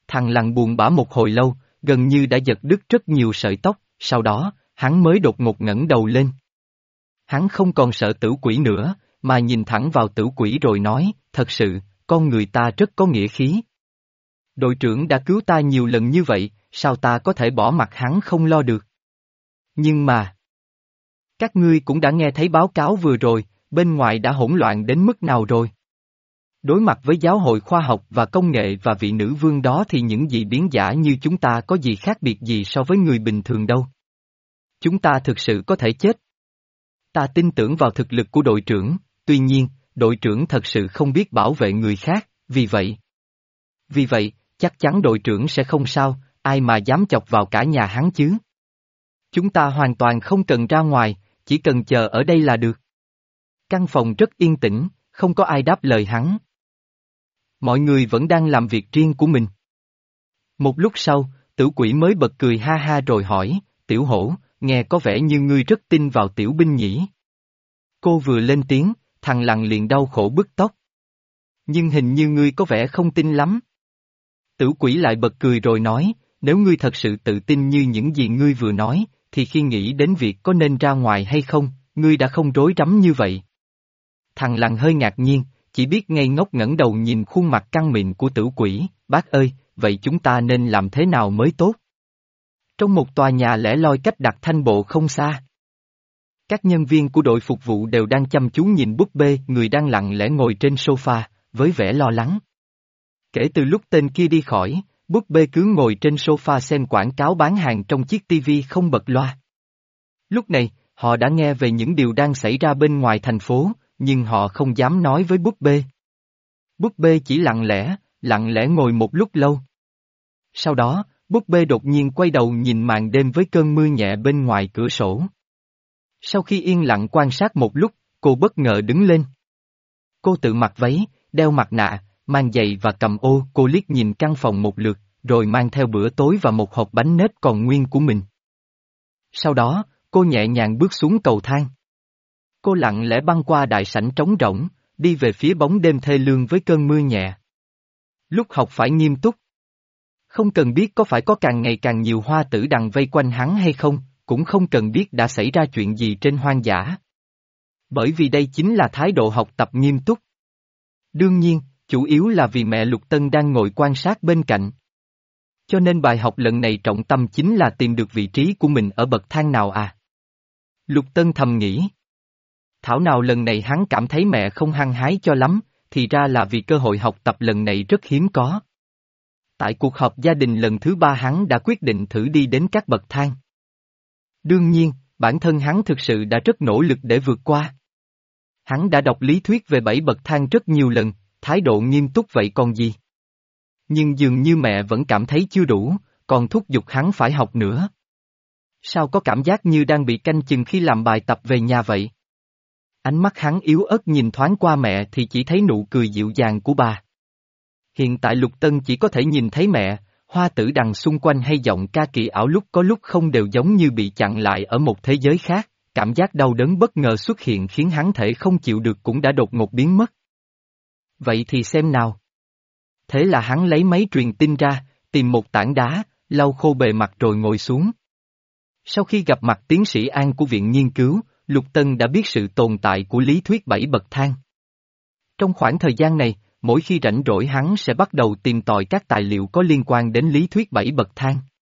Thằng Lằn buồn bã một hồi lâu, gần như đã giật đứt rất nhiều sợi tóc, sau đó, hắn mới đột ngột ngẩng đầu lên. Hắn không còn sợ tử quỷ nữa, mà nhìn thẳng vào tử quỷ rồi nói, thật sự, con người ta rất có nghĩa khí. Đội trưởng đã cứu ta nhiều lần như vậy, sao ta có thể bỏ mặc hắn không lo được? Nhưng mà... Các ngươi cũng đã nghe thấy báo cáo vừa rồi, bên ngoài đã hỗn loạn đến mức nào rồi? Đối mặt với giáo hội khoa học và công nghệ và vị nữ vương đó thì những dị biến giả như chúng ta có gì khác biệt gì so với người bình thường đâu. Chúng ta thực sự có thể chết. Ta tin tưởng vào thực lực của đội trưởng, tuy nhiên, đội trưởng thật sự không biết bảo vệ người khác, vì vậy. Vì vậy, chắc chắn đội trưởng sẽ không sao, ai mà dám chọc vào cả nhà hắn chứ. Chúng ta hoàn toàn không cần ra ngoài, chỉ cần chờ ở đây là được. Căn phòng rất yên tĩnh, không có ai đáp lời hắn. Mọi người vẫn đang làm việc riêng của mình. Một lúc sau, tử quỷ mới bật cười ha ha rồi hỏi, tiểu hổ, nghe có vẻ như ngươi rất tin vào tiểu binh nhỉ. Cô vừa lên tiếng, thằng Lằn liền đau khổ bứt tóc. Nhưng hình như ngươi có vẻ không tin lắm. Tử quỷ lại bật cười rồi nói, nếu ngươi thật sự tự tin như những gì ngươi vừa nói, thì khi nghĩ đến việc có nên ra ngoài hay không, ngươi đã không rối rắm như vậy. Thằng Lằn hơi ngạc nhiên, chỉ biết ngây ngốc ngẩng đầu nhìn khuôn mặt căng mịn của tử quỷ, bác ơi, vậy chúng ta nên làm thế nào mới tốt? Trong một tòa nhà lẻ loi cách đặt thanh bộ không xa. Các nhân viên của đội phục vụ đều đang chăm chú nhìn búp bê người đang lặng lẽ ngồi trên sofa, với vẻ lo lắng. Kể từ lúc tên kia đi khỏi, búp bê cứ ngồi trên sofa xem quảng cáo bán hàng trong chiếc tivi không bật loa. Lúc này, họ đã nghe về những điều đang xảy ra bên ngoài thành phố, nhưng họ không dám nói với búp bê. Búp bê chỉ lặng lẽ, lặng lẽ ngồi một lúc lâu. Sau đó, búp bê đột nhiên quay đầu nhìn màn đêm với cơn mưa nhẹ bên ngoài cửa sổ. Sau khi yên lặng quan sát một lúc, cô bất ngờ đứng lên. Cô tự mặc váy, đeo mặt nạ, mang giày và cầm ô, cô liếc nhìn căn phòng một lượt, rồi mang theo bữa tối và một hộp bánh nếp còn nguyên của mình. Sau đó, cô nhẹ nhàng bước xuống cầu thang. Cô lặng lẽ băng qua đại sảnh trống rỗng, đi về phía bóng đêm thê lương với cơn mưa nhẹ. Lúc học phải nghiêm túc. Không cần biết có phải có càng ngày càng nhiều hoa tử đằng vây quanh hắn hay không, cũng không cần biết đã xảy ra chuyện gì trên hoang dã. Bởi vì đây chính là thái độ học tập nghiêm túc. Đương nhiên, chủ yếu là vì mẹ Lục Tân đang ngồi quan sát bên cạnh. Cho nên bài học lần này trọng tâm chính là tìm được vị trí của mình ở bậc thang nào à. Lục Tân thầm nghĩ. Thảo nào lần này hắn cảm thấy mẹ không hăng hái cho lắm, thì ra là vì cơ hội học tập lần này rất hiếm có. Tại cuộc họp gia đình lần thứ ba hắn đã quyết định thử đi đến các bậc thang. Đương nhiên, bản thân hắn thực sự đã rất nỗ lực để vượt qua. Hắn đã đọc lý thuyết về bảy bậc thang rất nhiều lần, thái độ nghiêm túc vậy còn gì. Nhưng dường như mẹ vẫn cảm thấy chưa đủ, còn thúc giục hắn phải học nữa. Sao có cảm giác như đang bị canh chừng khi làm bài tập về nhà vậy? Ánh mắt hắn yếu ớt nhìn thoáng qua mẹ thì chỉ thấy nụ cười dịu dàng của bà. Hiện tại Lục Tân chỉ có thể nhìn thấy mẹ, hoa tử đằng xung quanh hay giọng ca kỳ ảo lúc có lúc không đều giống như bị chặn lại ở một thế giới khác, cảm giác đau đớn bất ngờ xuất hiện khiến hắn thể không chịu được cũng đã đột ngột biến mất. Vậy thì xem nào. Thế là hắn lấy máy truyền tin ra, tìm một tảng đá, lau khô bề mặt rồi ngồi xuống. Sau khi gặp mặt tiến sĩ An của Viện Nghiên cứu, Lục Tân đã biết sự tồn tại của lý thuyết bảy bậc thang. Trong khoảng thời gian này, mỗi khi rảnh rỗi hắn sẽ bắt đầu tìm tòi các tài liệu có liên quan đến lý thuyết bảy bậc thang.